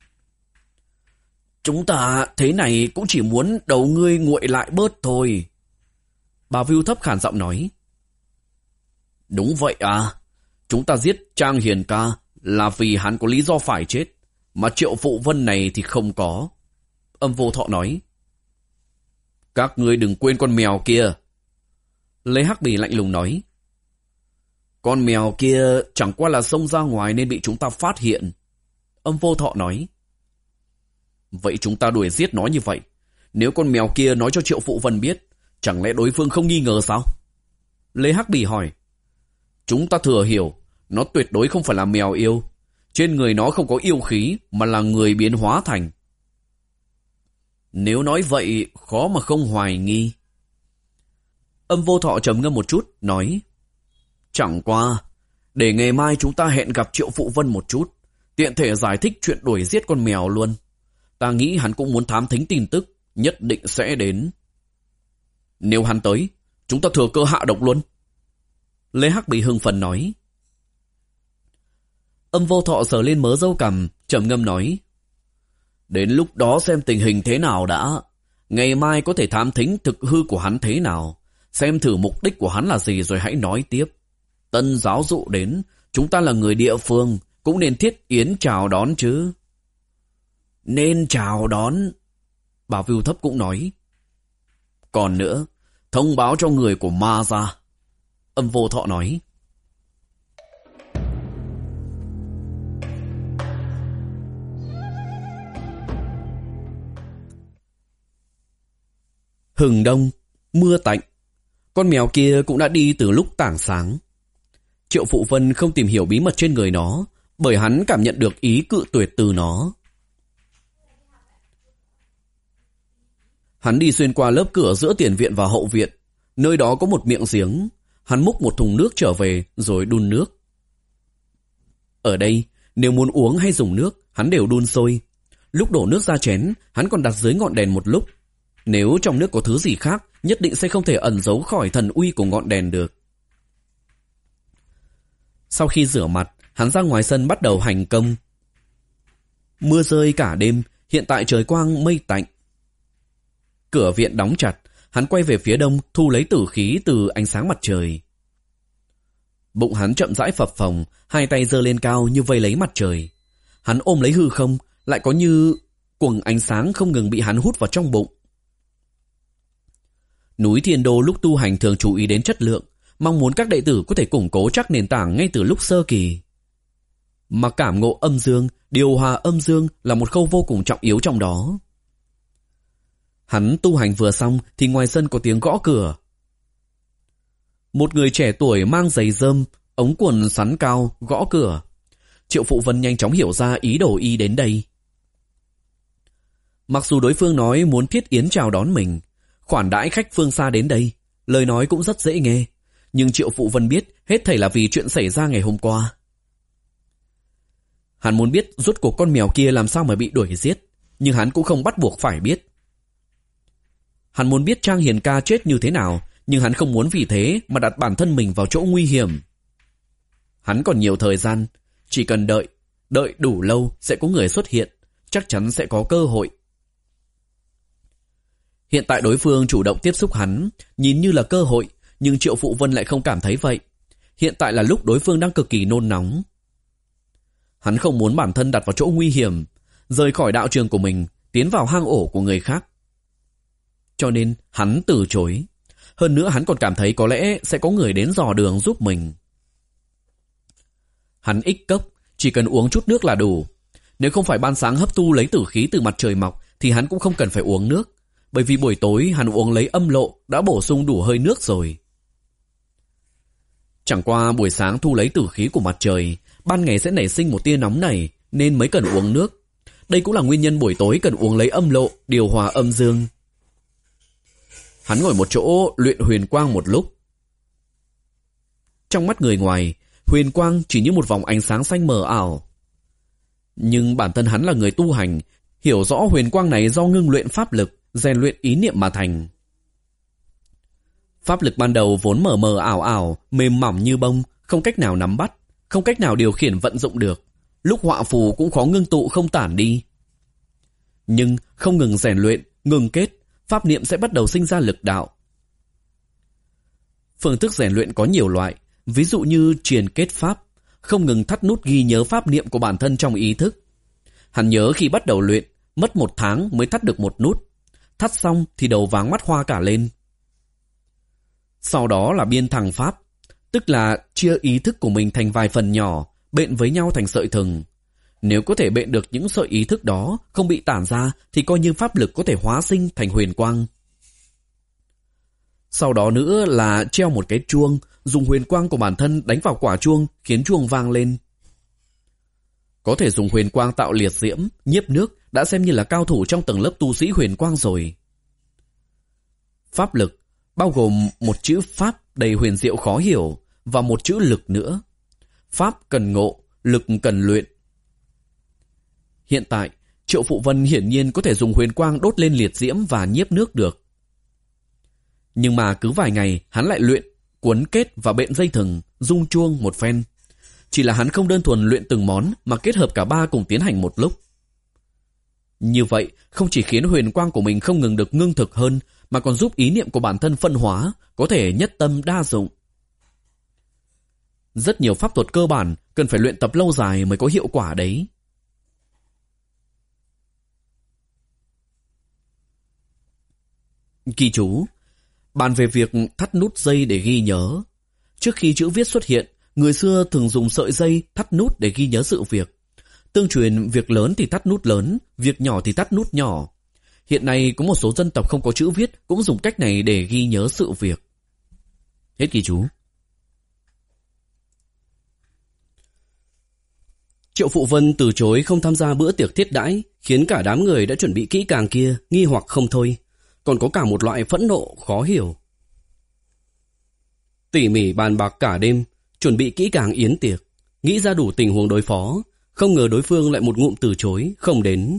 Chúng ta thế này cũng chỉ muốn đầu ngươi nguội lại bớt thôi. Bà Viu Thấp khàn giọng nói. Đúng vậy à, chúng ta giết Trang Hiền ca là vì hắn có lý do phải chết, mà Triệu Phụ Vân này thì không có. Âm Vô Thọ nói. Các ngươi đừng quên con mèo kia. Lê Hắc Bì lạnh lùng nói. Con mèo kia chẳng qua là xông ra ngoài nên bị chúng ta phát hiện. Âm Vô Thọ nói. Vậy chúng ta đuổi giết nó như vậy. Nếu con mèo kia nói cho Triệu Phụ Vân biết, chẳng lẽ đối phương không nghi ngờ sao? Lê Hắc Bì hỏi. Chúng ta thừa hiểu, nó tuyệt đối không phải là mèo yêu. Trên người nó không có yêu khí, mà là người biến hóa thành. Nếu nói vậy, khó mà không hoài nghi. Âm Vô Thọ trầm ngâm một chút, nói. Chẳng qua, để ngày mai chúng ta hẹn gặp Triệu Phụ Vân một chút, tiện thể giải thích chuyện đuổi giết con mèo luôn. Ta nghĩ hắn cũng muốn thám thính tin tức, nhất định sẽ đến. Nếu hắn tới, chúng ta thừa cơ hạ độc luôn. Lê Hắc Bì hưng phấn nói. Âm Vô Thọ sờ lên mớ râu cằm, trầm ngâm nói. Đến lúc đó xem tình hình thế nào đã. Ngày mai có thể thám thính thực hư của hắn thế nào. Xem thử mục đích của hắn là gì rồi hãy nói tiếp. Tân giáo dụ đến, chúng ta là người địa phương, cũng nên thiết yến chào đón chứ. Nên chào đón. Bà Viu Thấp cũng nói. Còn nữa, thông báo cho người của Ma ra. Âm Vô Thọ nói. Hừng đông, mưa tạnh. Con mèo kia cũng đã đi từ lúc tảng sáng. Triệu Phụ Vân không tìm hiểu bí mật trên người nó, bởi hắn cảm nhận được ý cự tuyệt từ nó. Hắn đi xuyên qua lớp cửa giữa tiền viện và hậu viện. Nơi đó có một miệng giếng. Hắn múc một thùng nước trở về rồi đun nước. Ở đây, nếu muốn uống hay dùng nước, hắn đều đun sôi. Lúc đổ nước ra chén, hắn còn đặt dưới ngọn đèn một lúc. Nếu trong nước có thứ gì khác, nhất định sẽ không thể ẩn giấu khỏi thần uy của ngọn đèn được. Sau khi rửa mặt, hắn ra ngoài sân bắt đầu hành công. Mưa rơi cả đêm, hiện tại trời quang mây tạnh. Cửa viện đóng chặt, Hắn quay về phía đông thu lấy tử khí từ ánh sáng mặt trời. Bụng hắn chậm rãi phập phồng, hai tay giơ lên cao như vây lấy mặt trời. Hắn ôm lấy hư không, lại có như quầng ánh sáng không ngừng bị hắn hút vào trong bụng. Núi Thiên Đô lúc tu hành thường chú ý đến chất lượng, mong muốn các đệ tử có thể củng cố chắc nền tảng ngay từ lúc sơ kỳ. Mà cảm ngộ âm dương, điều hòa âm dương là một khâu vô cùng trọng yếu trong đó. Hắn tu hành vừa xong thì ngoài sân có tiếng gõ cửa. Một người trẻ tuổi mang giày rơm, ống quần sắn cao, gõ cửa. Triệu Phụ Vân nhanh chóng hiểu ra ý đồ y đến đây. Mặc dù đối phương nói muốn thiết yến chào đón mình, khoản đãi khách phương xa đến đây, lời nói cũng rất dễ nghe, nhưng Triệu Phụ Vân biết hết thảy là vì chuyện xảy ra ngày hôm qua. Hắn muốn biết rốt cuộc con mèo kia làm sao mà bị đuổi giết, nhưng hắn cũng không bắt buộc phải biết. Hắn muốn biết Trang Hiền ca chết như thế nào, nhưng hắn không muốn vì thế mà đặt bản thân mình vào chỗ nguy hiểm. Hắn còn nhiều thời gian, chỉ cần đợi, đợi đủ lâu sẽ có người xuất hiện, chắc chắn sẽ có cơ hội. Hiện tại đối phương chủ động tiếp xúc hắn, nhìn như là cơ hội, nhưng Triệu Phụ Vân lại không cảm thấy vậy. Hiện tại là lúc đối phương đang cực kỳ nôn nóng. Hắn không muốn bản thân đặt vào chỗ nguy hiểm, rời khỏi đạo trường của mình, tiến vào hang ổ của người khác. Cho nên hắn từ chối. Hơn nữa hắn còn cảm thấy có lẽ sẽ có người đến dò đường giúp mình. Hắn ích cốc, chỉ cần uống chút nước là đủ. Nếu không phải ban sáng hấp thu lấy tử khí từ mặt trời mọc thì hắn cũng không cần phải uống nước, bởi vì buổi tối hắn uống lấy âm lộ đã bổ sung đủ hơi nước rồi. Chẳng qua buổi sáng thu lấy tử khí của mặt trời, ban ngày sẽ nảy sinh một tia nóng này nên mới cần uống nước. Đây cũng là nguyên nhân buổi tối cần uống lấy âm lộ, điều hòa âm dương. Hắn ngồi một chỗ luyện huyền quang một lúc. Trong mắt người ngoài, huyền quang chỉ như một vòng ánh sáng xanh mờ ảo. Nhưng bản thân hắn là người tu hành, hiểu rõ huyền quang này do ngưng luyện pháp lực, rèn luyện ý niệm mà thành. Pháp lực ban đầu vốn mờ mờ ảo ảo, mềm mỏng như bông, không cách nào nắm bắt, không cách nào điều khiển vận dụng được. Lúc họa phù cũng khó ngưng tụ không tản đi. Nhưng không ngừng rèn luyện, ngừng kết, pháp niệm sẽ bắt đầu sinh ra lực đạo. Phương thức rèn luyện có nhiều loại, ví dụ như truyền kết pháp, không ngừng thắt nút ghi nhớ pháp niệm của bản thân trong ý thức. Hắn nhớ khi bắt đầu luyện, mất một tháng mới thắt được một nút. Thắt xong thì đầu váng mắt hoa cả lên. Sau đó là biên thẳng pháp, tức là chia ý thức của mình thành vài phần nhỏ, bện với nhau thành sợi thừng. Nếu có thể bện được những sợi ý thức đó không bị tản ra thì coi như pháp lực có thể hóa sinh thành huyền quang. Sau đó nữa là treo một cái chuông, dùng huyền quang của bản thân đánh vào quả chuông khiến chuông vang lên. Có thể dùng huyền quang tạo liệt diễm, nhiếp nước đã xem như là cao thủ trong tầng lớp tu sĩ huyền quang rồi. Pháp lực bao gồm một chữ pháp đầy huyền diệu khó hiểu và một chữ lực nữa. Pháp cần ngộ, lực cần luyện. Hiện tại, Triệu Phụ Vân hiển nhiên có thể dùng huyền quang đốt lên liệt diễm và nhiếp nước được. Nhưng mà cứ vài ngày hắn lại luyện, cuốn kết và bện dây thừng, rung chuông một phen. Chỉ là hắn không đơn thuần luyện từng món mà kết hợp cả ba cùng tiến hành một lúc. Như vậy không chỉ khiến huyền quang của mình không ngừng được ngưng thực hơn, mà còn giúp ý niệm của bản thân phân hóa, có thể nhất tâm đa dụng. Rất nhiều pháp thuật cơ bản cần phải luyện tập lâu dài mới có hiệu quả đấy. Ghi chú: bàn về việc thắt nút dây để ghi nhớ. Trước khi chữ viết xuất hiện, người xưa thường dùng sợi dây thắt nút để ghi nhớ sự việc. Tương truyền việc lớn thì thắt nút lớn, việc nhỏ thì thắt nút nhỏ. Hiện nay có một số dân tộc không có chữ viết cũng dùng cách này để ghi nhớ sự việc. Hết ghi chú. Triệu Phụ Vân từ chối không tham gia bữa tiệc thiết đãi, khiến cả đám người đã chuẩn bị kỹ càng kia nghi hoặc không thôi, còn có cả một loại phẫn nộ khó hiểu. Tỉ mỉ bàn bạc cả đêm, chuẩn bị kỹ càng yến tiệc, nghĩ ra đủ tình huống đối phó, không ngờ đối phương lại một ngụm từ chối, không đến.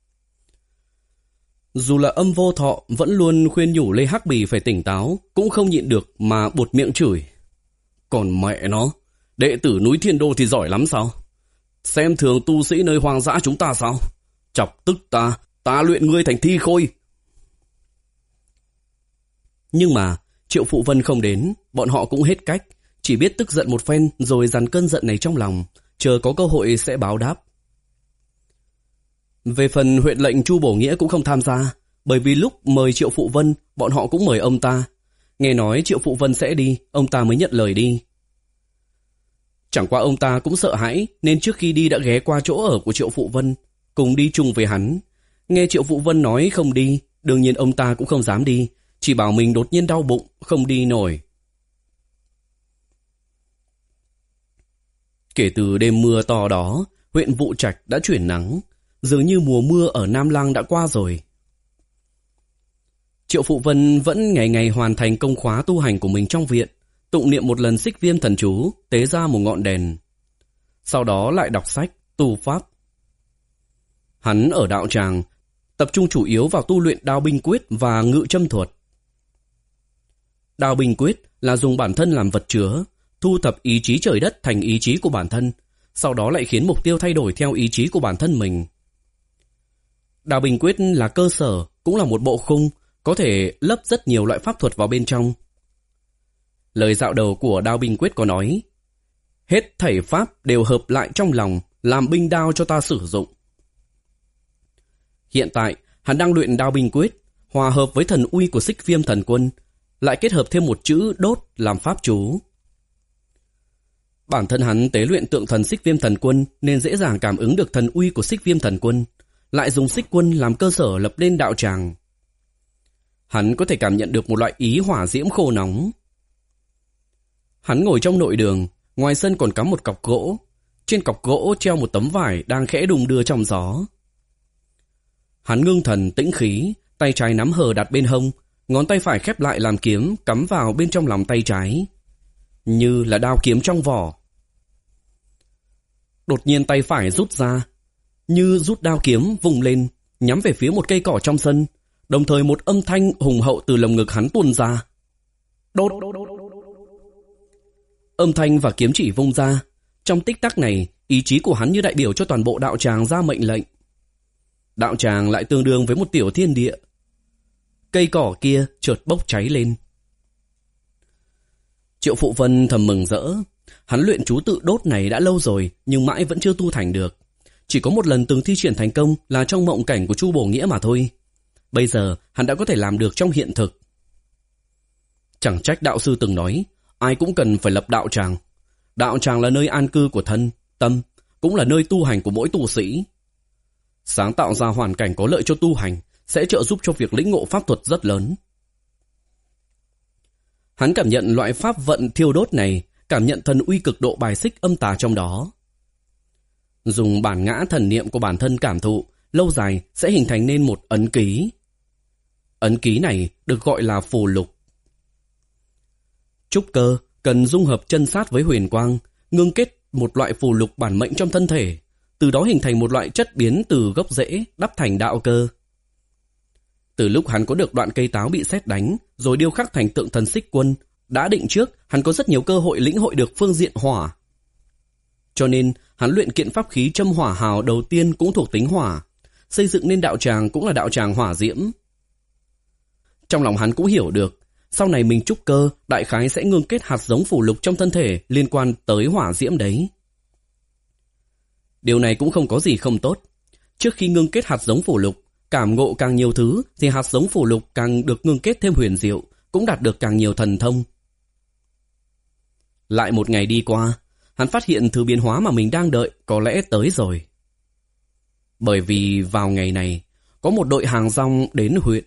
Dù là Âm Vô Thọ vẫn luôn khuyên nhủ Lê Hắc Bì phải tỉnh táo, cũng không nhịn được mà buột miệng chửi. Còn mẹ nó, đệ tử núi Thiên Đô thì giỏi lắm sao? Xem thường tu sĩ nơi hoang dã chúng ta sao? Chọc tức ta, ta luyện ngươi thành thi khôi. Nhưng mà Triệu Phụ Vân không đến, bọn họ cũng hết cách, chỉ biết tức giận một phen rồi dằn cơn giận này trong lòng, chờ có cơ hội sẽ báo đáp. Về phần huyện lệnh Chu Bổ Nghĩa cũng không tham gia, bởi vì lúc mời Triệu Phụ Vân, bọn họ cũng mời ông ta. Nghe nói Triệu Phụ Vân sẽ đi, ông ta mới nhận lời đi. Chẳng qua ông ta cũng sợ hãi, nên trước khi đi đã ghé qua chỗ ở của Triệu Phụ Vân, cùng đi chung với hắn. Nghe Triệu Phụ Vân nói không đi, đương nhiên ông ta cũng không dám đi, chỉ bảo mình đột nhiên đau bụng, không đi nổi. Kể từ đêm mưa to đó, huyện Vụ Trạch đã chuyển nắng, dường như mùa mưa ở Nam Lăng đã qua rồi. Triệu Phụ Vân vẫn ngày ngày hoàn thành công khóa tu hành của mình trong viện, tụng niệm một lần Xích Viêm thần chú, tế ra một ngọn đèn. Sau đó lại đọc sách, tu pháp. Hắn ở đạo tràng, tập trung chủ yếu vào tu luyện đao binh quyết và ngự châm thuật. Đao binh quyết là dùng bản thân làm vật chứa, thu thập ý chí trời đất thành ý chí của bản thân, sau đó lại khiến mục tiêu thay đổi theo ý chí của bản thân mình. Đao binh quyết là cơ sở, cũng là một bộ khung, có thể lấp rất nhiều loại pháp thuật vào bên trong. Lời dạo đầu của đao binh quyết có nói: hết thảy pháp đều hợp lại trong lòng, làm binh đao cho ta sử dụng. Hiện tại, hắn đang luyện đao binh quyết, hòa hợp với thần uy của Xích Viêm thần quân, lại kết hợp thêm một chữ đốt làm pháp chú. Bản thân hắn tế luyện tượng thần Xích Viêm thần quân nên dễ dàng cảm ứng được thần uy của Xích Viêm thần quân, lại dùng xích quân làm cơ sở lập lên đạo tràng. Hắn có thể cảm nhận được một loại ý hỏa diễm khô nóng. Hắn ngồi trong nội đường, ngoài sân còn cắm một cọc gỗ. Trên cọc gỗ treo một tấm vải đang khẽ đung đưa trong gió. Hắn ngưng thần tĩnh khí, tay trái nắm hờ đặt bên hông, ngón tay phải khép lại làm kiếm cắm vào bên trong lòng tay trái, như là đao kiếm trong vỏ. Đột nhiên tay phải rút ra, như rút đao kiếm vùng lên, nhắm về phía một cây cỏ trong sân, đồng thời một âm thanh hùng hậu từ lồng ngực hắn tuôn ra. Đốt! Âm thanh và kiếm chỉ vung ra. Trong tích tắc này, ý chí của hắn như đại biểu cho toàn bộ đạo tràng ra mệnh lệnh. Đạo tràng lại tương đương với một tiểu thiên địa. Cây cỏ kia chợt bốc cháy lên. Triệu Phụ Vân thầm mừng rỡ. Hắn luyện chú tự đốt này đã lâu rồi, nhưng mãi vẫn chưa tu thành được. Chỉ có một lần từng thi triển thành công là trong mộng cảnh của Chu Bổ Nghĩa mà thôi. Bây giờ hắn đã có thể làm được trong hiện thực. Chẳng trách đạo sư từng nói, ai cũng cần phải lập đạo tràng. Đạo tràng là nơi an cư của thân, tâm, cũng là nơi tu hành của mỗi tu sĩ. Sáng tạo ra hoàn cảnh có lợi cho tu hành sẽ trợ giúp cho việc lĩnh ngộ pháp thuật rất lớn. Hắn cảm nhận loại pháp vận thiêu đốt này, cảm nhận thần uy cực độ bài xích âm tà trong đó. Dùng bản ngã thần niệm của bản thân cảm thụ, lâu dài sẽ hình thành nên một ấn ký. Ấn ký này được gọi là phù lục. Trúc cơ cần dung hợp chân sát với huyền quang, ngưng kết một loại phù lục bản mệnh trong thân thể, từ đó hình thành một loại chất biến từ gốc rễ đắp thành đạo cơ. Từ lúc hắn có được đoạn cây táo bị sét đánh, rồi điêu khắc thành tượng thần xích quân, đã định trước hắn có rất nhiều cơ hội lĩnh hội được phương diện hỏa. Cho nên hắn luyện kiện pháp khí châm hỏa hào đầu tiên cũng thuộc tính hỏa, xây dựng nên đạo tràng cũng là đạo tràng hỏa diễm. Trong lòng hắn cũng hiểu được, sau này mình trúc cơ đại khái sẽ ngưng kết hạt giống phù lục trong thân thể liên quan tới hỏa diễm đấy. Điều này cũng không có gì không tốt. Trước khi ngưng kết hạt giống phù lục, cảm ngộ càng nhiều thứ thì hạt giống phù lục càng được ngưng kết thêm huyền diệu, cũng đạt được càng nhiều thần thông. Lại một ngày đi qua, hắn phát hiện thứ biến hóa mà mình đang đợi có lẽ tới rồi. Bởi vì vào ngày này, có một đội hàng rong đến huyện.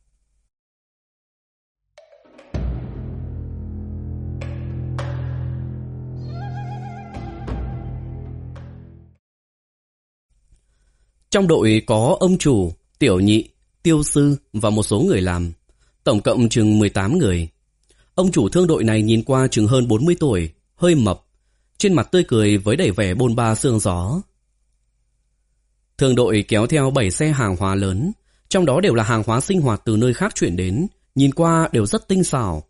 Trong đội có ông chủ, tiểu nhị, tiêu sư và một số người làm, tổng cộng chừng mười tám người. Ông chủ thương đội này nhìn qua chừng hơn bốn mươi tuổi, hơi mập, trên mặt tươi cười với đầy vẻ bôn ba sương gió. Thương đội kéo theo bảy xe hàng hóa lớn, trong đó đều là hàng hóa sinh hoạt từ nơi khác chuyển đến, nhìn qua đều rất tinh xảo.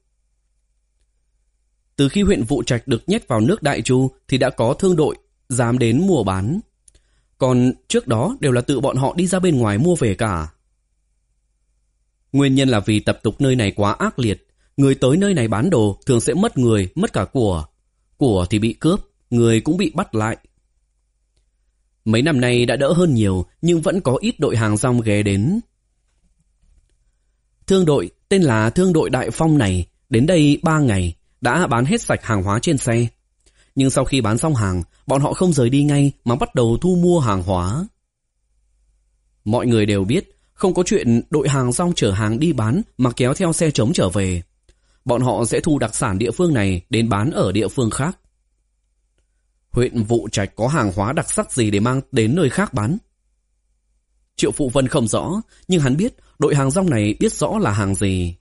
Từ khi huyện Vụ Trạch được nhét vào nước Đại Chu thì đã có thương đội dám đến mua bán. Còn trước đó đều là tự bọn họ đi ra bên ngoài mua về cả. Nguyên nhân là vì tập tục nơi này quá ác liệt. Người tới nơi này bán đồ thường sẽ mất người, mất cả của. Của thì bị cướp, người cũng bị bắt lại. Mấy năm nay đã đỡ hơn nhiều, nhưng vẫn có ít đội hàng rong ghé đến. Thương đội tên là Thương đội Đại Phong này đến đây ba ngày đã bán hết sạch hàng hóa trên xe. Nhưng sau khi bán xong hàng, bọn họ không rời đi ngay mà bắt đầu thu mua hàng hóa. Mọi người đều biết không có chuyện đội hàng rong chở hàng đi bán mà kéo theo xe trống trở về. Bọn họ sẽ thu đặc sản địa phương này đến bán ở địa phương khác. Huyện Vụ Trạch có hàng hóa đặc sắc gì để mang đến nơi khác bán? Triệu Phụ Vân không rõ, nhưng hắn biết đội hàng rong này biết rõ là hàng gì.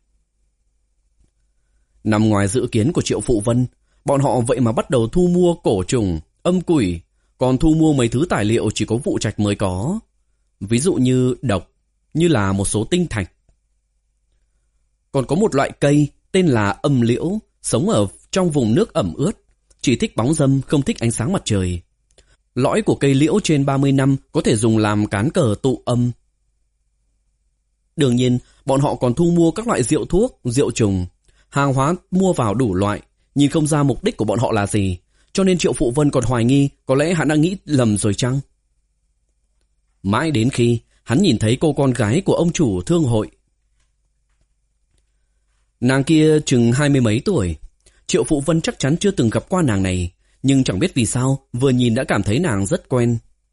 Nằm ngoài dự kiến của Triệu Phụ Vân, bọn họ vậy mà bắt đầu thu mua cổ trùng, âm quỷ, còn thu mua mấy thứ tài liệu chỉ có Vụ Trạch mới có. Ví dụ như độc, như là một số tinh thạch. Còn có một loại cây tên là âm liễu, sống ở trong vùng nước ẩm ướt, chỉ thích bóng râm, không thích ánh sáng mặt trời. Lõi của cây liễu trên ba mươi năm có thể dùng làm cán cờ tụ âm. Đương nhiên, bọn họ còn thu mua các loại rượu thuốc, rượu trùng. Hàng hóa mua vào đủ loại, nhìn không ra mục đích của bọn họ là gì. Cho nên Triệu Phụ Vân còn hoài nghi có lẽ hắn đã nghĩ lầm rồi chăng? Mãi đến khi hắn nhìn thấy cô con gái của ông chủ thương hội. Nàng kia chừng hai mươi mấy tuổi. Triệu Phụ Vân chắc chắn chưa từng gặp qua nàng này, nhưng chẳng biết vì sao vừa nhìn đã cảm thấy nàng rất quen.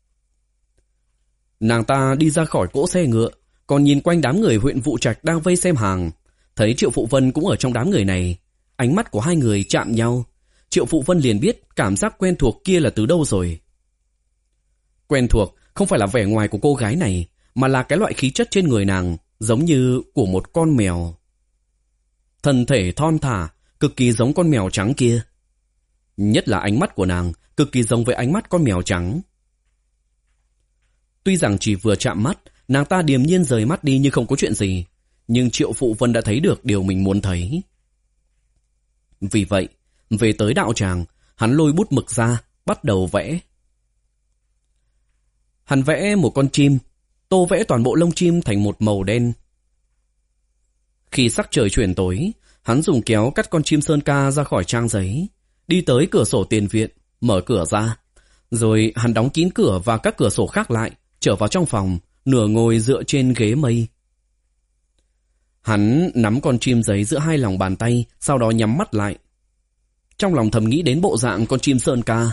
Nàng ta đi ra khỏi cỗ xe ngựa, còn nhìn quanh đám người huyện Vụ Trạch đang vây xem hàng. Thấy Triệu Phụ Vân cũng ở trong đám người này, ánh mắt của hai người chạm nhau. Triệu Phụ Vân liền biết cảm giác quen thuộc kia là từ đâu rồi. Quen thuộc không phải là vẻ ngoài của cô gái này, mà là cái loại khí chất trên người nàng, giống như của một con mèo. Thân thể thon thả, cực kỳ giống con mèo trắng kia. Nhất là ánh mắt của nàng, cực kỳ giống với ánh mắt con mèo trắng. Tuy rằng chỉ vừa chạm mắt, nàng ta điềm nhiên rời mắt đi như không có chuyện gì, nhưng Triệu Phụ Vân đã thấy được điều mình muốn thấy. Vì vậy, về tới đạo tràng, hắn lôi bút mực ra, bắt đầu vẽ. Hắn vẽ một con chim, tô vẽ toàn bộ lông chim thành một màu đen. Khi sắc trời chuyển tối, hắn dùng kéo cắt con chim sơn ca ra khỏi trang giấy, đi tới cửa sổ tiền viện, mở cửa ra. Rồi hắn đóng kín cửa và các cửa sổ khác lại, trở vào trong phòng, nửa ngồi dựa trên ghế mây. Hắn nắm con chim giấy giữa hai lòng bàn tay, sau đó nhắm mắt lại. Trong lòng thầm nghĩ đến bộ dạng con chim sơn ca.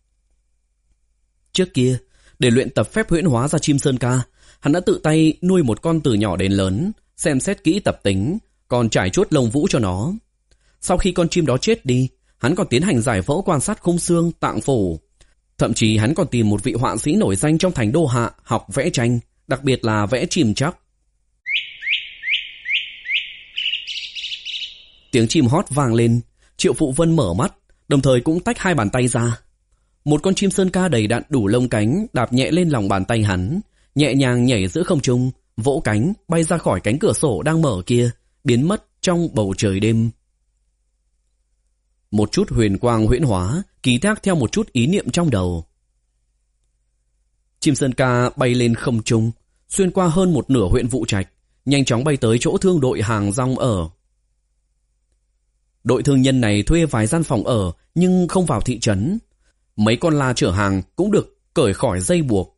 Trước kia, để luyện tập phép huyễn hóa ra chim sơn ca, hắn đã tự tay nuôi một con từ nhỏ đến lớn, xem xét kỹ tập tính, còn trải chuốt lông vũ cho nó. Sau khi con chim đó chết đi, hắn còn tiến hành giải phẫu quan sát khung xương, tạng phủ. Thậm chí hắn còn tìm một vị họa sĩ nổi danh trong thành Đô Hạ học vẽ tranh, đặc biệt là vẽ chim chóc. Tiếng chim hót vang lên, Triệu Phụ Vân mở mắt, đồng thời cũng tách hai bàn tay ra. Một con chim sơn ca đầy đặn đủ lông cánh đạp nhẹ lên lòng bàn tay hắn, nhẹ nhàng nhảy giữa không trung, vỗ cánh bay ra khỏi cánh cửa sổ đang mở kia, biến mất trong bầu trời đêm. Một chút huyền quang huyễn hóa ký thác theo một chút ý niệm trong đầu. Chim sơn ca bay lên không trung, xuyên qua hơn một nửa huyện Vụ Trạch, nhanh chóng bay tới chỗ thương đội hàng rong ở. Đội thương nhân này thuê vài gian phòng ở nhưng không vào thị trấn. Mấy con la chở hàng cũng được cởi khỏi dây buộc.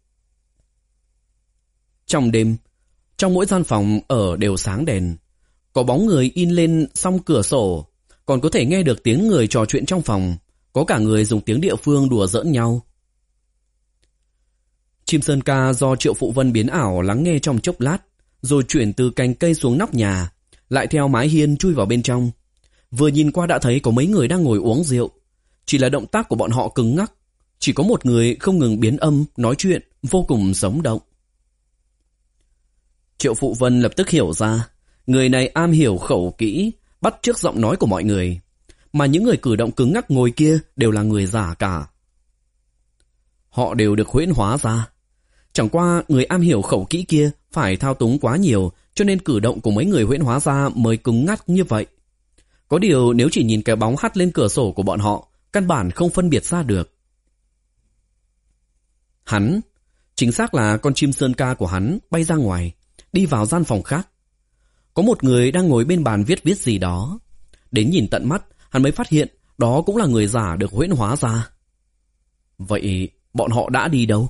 Trong đêm, trong mỗi gian phòng ở đều sáng đèn. Có bóng người in lên song cửa sổ, còn có thể nghe được tiếng người trò chuyện trong phòng. Có cả người dùng tiếng địa phương đùa giỡn nhau. Chim sơn ca do Triệu Phụ Vân biến ảo lắng nghe trong chốc lát, rồi chuyển từ cành cây xuống nóc nhà, lại theo mái hiên chui vào bên trong. Vừa nhìn qua đã thấy có mấy người đang ngồi uống rượu. Chỉ là động tác của bọn họ cứng ngắc. Chỉ có một người không ngừng biến âm, nói chuyện, vô cùng sống động. Triệu Phụ Vân lập tức hiểu ra, người này am hiểu khẩu kỹ, bắt chước giọng nói của mọi người. Mà những người cử động cứng ngắc ngồi kia đều là người giả cả. Họ đều được huyễn hóa ra. Chẳng qua người am hiểu khẩu kỹ kia phải thao túng quá nhiều, cho nên cử động của mấy người huyễn hóa ra mới cứng ngắc như vậy. Có điều nếu chỉ nhìn cái bóng hắt lên cửa sổ của bọn họ, căn bản không phân biệt ra được. Hắn, chính xác là con chim sơn ca của hắn bay ra ngoài, đi vào gian phòng khác. Có một người đang ngồi bên bàn viết viết gì đó. Đến nhìn tận mắt, hắn mới phát hiện đó cũng là người giả được huyễn hóa ra. Vậy bọn họ đã đi đâu?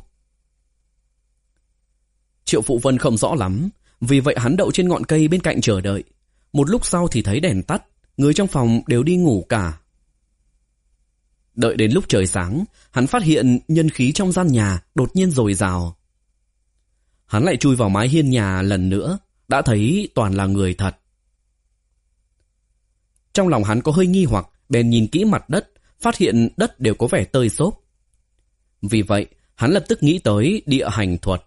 Triệu Phụ Vân không rõ lắm, vì vậy hắn đậu trên ngọn cây bên cạnh chờ đợi. Một lúc sau thì thấy đèn tắt, người trong phòng đều đi ngủ cả. Đợi đến lúc trời sáng, hắn phát hiện nhân khí trong gian nhà đột nhiên dồi dào. Hắn lại chui vào mái hiên nhà lần nữa, đã thấy toàn là người thật. Trong lòng hắn có hơi nghi hoặc, bèn nhìn kỹ mặt đất, phát hiện đất đều có vẻ tơi xốp. Vì vậy, hắn lập tức nghĩ tới địa hành thuật.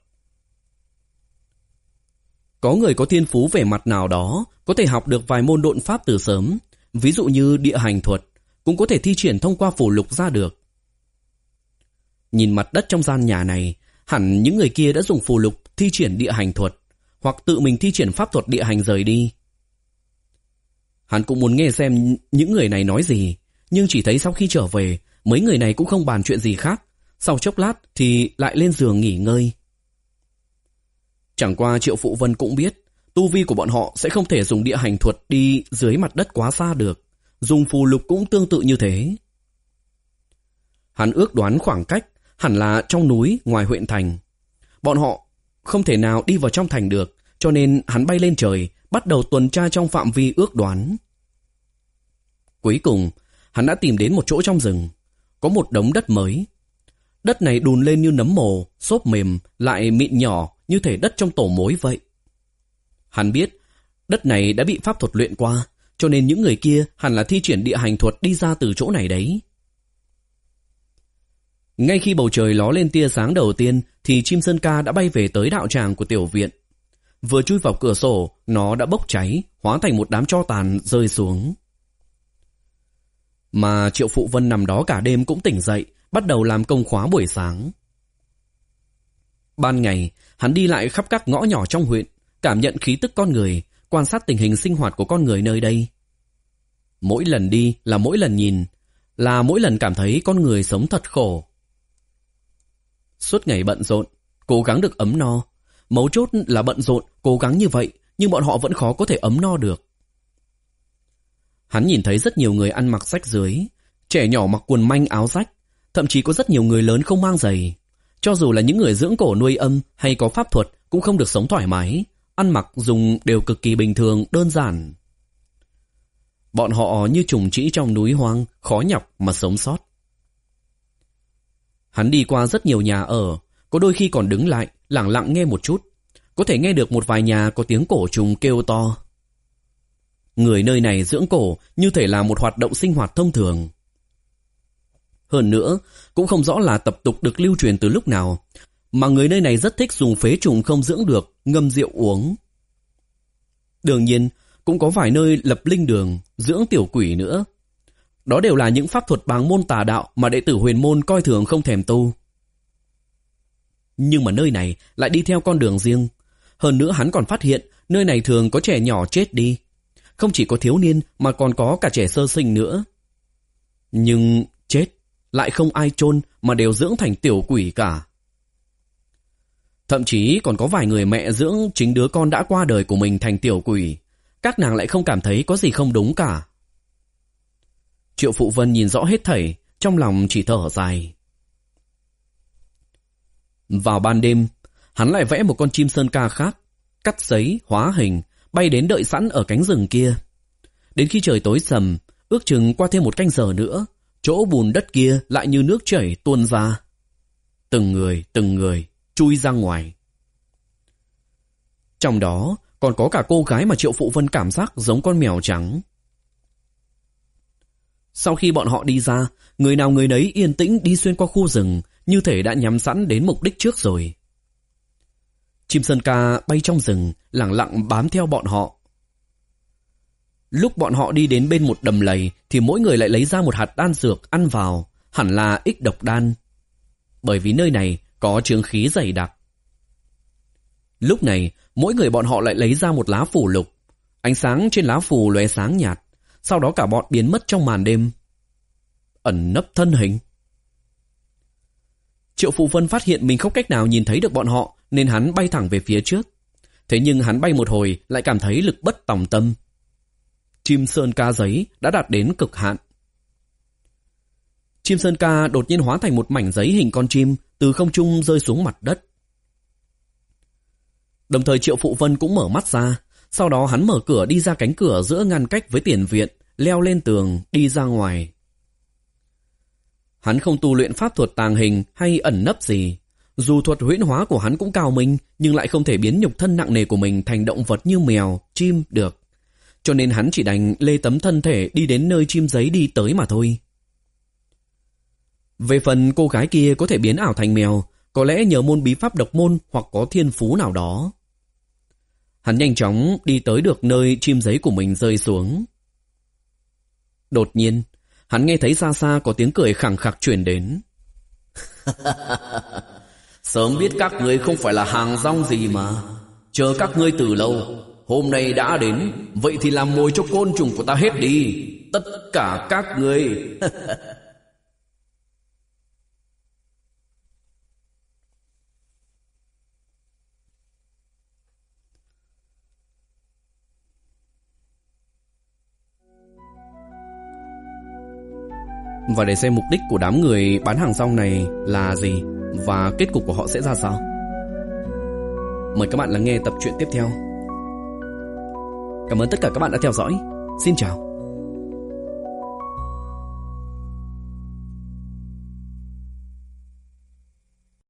Có người có thiên phú về mặt nào đó, có thể học được vài môn độn pháp từ sớm, ví dụ như địa hành thuật, cũng có thể thi triển thông qua phù lục ra được. Nhìn mặt đất trong gian nhà này, hẳn những người kia đã dùng phù lục thi triển địa hành thuật, hoặc tự mình thi triển pháp thuật địa hành rời đi. Hắn cũng muốn nghe xem những người này nói gì, nhưng chỉ thấy sau khi trở về, mấy người này cũng không bàn chuyện gì khác, sau chốc lát thì lại lên giường nghỉ ngơi. Chẳng qua Triệu Phụ Vân cũng biết, tu vi của bọn họ sẽ không thể dùng địa hành thuật đi dưới mặt đất quá xa được, dùng phù lục cũng tương tự như thế. Hắn ước đoán khoảng cách hẳn là trong núi ngoài huyện thành. Bọn họ không thể nào đi vào trong thành được, cho nên hắn bay lên trời, bắt đầu tuần tra trong phạm vi ước đoán. Cuối cùng, hắn đã tìm đến một chỗ trong rừng, có một đống đất mới. Đất này đùn lên như nấm mồ, xốp mềm, lại mịn nhỏ như thể đất trong tổ mối vậy. Hắn biết, đất này đã bị pháp thuật luyện qua, cho nên những người kia hẳn là thi triển địa hành thuật đi ra từ chỗ này đấy. Ngay khi bầu trời ló lên tia sáng đầu tiên, thì chim sơn ca đã bay về tới đạo tràng của tiểu viện. Vừa chui vào cửa sổ, nó đã bốc cháy, hóa thành một đám tro tàn rơi xuống. Mà Triệu Phụ Vân nằm đó cả đêm cũng tỉnh dậy, bắt đầu làm công khóa buổi sáng. Ban ngày, hắn đi lại khắp các ngõ nhỏ trong huyện, cảm nhận khí tức con người, quan sát tình hình sinh hoạt của con người nơi đây. Mỗi lần đi là mỗi lần nhìn, là mỗi lần cảm thấy con người sống thật khổ. Suốt ngày bận rộn, cố gắng được ấm no. Mấu chốt là bận rộn, cố gắng như vậy, nhưng bọn họ vẫn khó có thể ấm no được. Hắn nhìn thấy rất nhiều người ăn mặc rách rưới, trẻ nhỏ mặc quần manh áo rách, thậm chí có rất nhiều người lớn không mang giày. Cho dù là những người dưỡng cổ nuôi âm hay có pháp thuật cũng không được sống thoải mái, ăn mặc dùng đều cực kỳ bình thường, đơn giản. Bọn họ như trùng trĩ trong núi hoang, khó nhọc mà sống sót. Hắn đi qua rất nhiều nhà ở, có đôi khi còn đứng lại, lặng lặng nghe một chút. Có thể nghe được một vài nhà có tiếng cổ trùng kêu to. Người nơi này dưỡng cổ như thể là một hoạt động sinh hoạt thông thường. Hơn nữa, cũng không rõ là tập tục được lưu truyền từ lúc nào, mà người nơi này rất thích dùng phế trùng không dưỡng được, ngâm rượu uống. Đương nhiên, cũng có vài nơi lập linh đường, dưỡng tiểu quỷ nữa. Đó đều là những pháp thuật bàng môn tà đạo mà đệ tử huyền môn coi thường không thèm tu. Nhưng mà nơi này lại đi theo con đường riêng. Hơn nữa hắn còn phát hiện nơi này thường có trẻ nhỏ chết đi. Không chỉ có thiếu niên mà còn có cả trẻ sơ sinh nữa. Nhưng chết lại không ai chôn mà đều dưỡng thành tiểu quỷ cả. Thậm chí còn có vài người mẹ dưỡng chính đứa con đã qua đời của mình thành tiểu quỷ. Các nàng lại không cảm thấy có gì không đúng cả. Triệu Phụ Vân nhìn rõ hết thảy, trong lòng chỉ thở dài. Vào ban đêm, hắn lại vẽ một con chim sơn ca khác, cắt giấy, hóa hình, bay đến đợi sẵn ở cánh rừng kia. Đến khi trời tối sầm, ước chừng qua thêm một canh giờ nữa, chỗ bùn đất kia lại như nước chảy tuôn ra. Từng người, từng người, chui ra ngoài. Trong đó còn có cả cô gái mà Triệu Phụ Vân cảm giác giống con mèo trắng. Sau khi bọn họ đi ra, người nào người nấy yên tĩnh đi xuyên qua khu rừng, như thể đã nhắm sẵn đến mục đích trước rồi. Chim sơn ca bay trong rừng, lặng lặng bám theo bọn họ. Lúc bọn họ đi đến bên một đầm lầy, thì mỗi người lại lấy ra một hạt đan dược ăn vào, hẳn là ích độc đan. Bởi vì nơi này có chướng khí dày đặc. Lúc này, mỗi người bọn họ lại lấy ra một lá phù lục. Ánh sáng trên lá phù lóe sáng nhạt, sau đó cả bọn biến mất trong màn đêm. Ẩn nấp thân hình. Triệu Phụ Vân phát hiện mình không cách nào nhìn thấy được bọn họ, nên hắn bay thẳng về phía trước. Thế nhưng hắn bay một hồi lại cảm thấy lực bất tòng tâm. Chim sơn ca giấy đã đạt đến cực hạn. Chim sơn ca đột nhiên hóa thành một mảnh giấy hình con chim từ không trung rơi xuống mặt đất. Đồng thời Triệu Phụ Vân cũng mở mắt ra. Sau đó hắn mở cửa đi ra cánh cửa giữa ngăn cách với tiền viện, leo lên tường, đi ra ngoài. Hắn không tu luyện pháp thuật tàng hình hay ẩn nấp gì. Dù thuật huyễn hóa của hắn cũng cao minh, nhưng lại không thể biến nhục thân nặng nề của mình thành động vật như mèo, chim được. Cho nên hắn chỉ đành lê tấm thân thể đi đến nơi chim giấy đi tới mà thôi. Về phần cô gái kia có thể biến ảo thành mèo, có lẽ nhờ môn bí pháp độc môn hoặc có thiên phú nào đó. Hắn nhanh chóng đi tới được nơi chim giấy của mình rơi xuống. Đột nhiên, hắn nghe thấy xa xa có tiếng cười khẳng khặc truyền đến. Sớm biết các ngươi không phải là hàng rong gì mà. Chờ các ngươi từ lâu, hôm nay đã đến, vậy thì làm mồi cho côn trùng của ta hết đi. Tất cả các ngươi. Và để xem mục đích của đám người bán hàng rong này là gì và kết cục của họ sẽ ra sao, mời các bạn lắng nghe tập truyện tiếp theo. Cảm ơn tất cả các bạn đã theo dõi. Xin chào.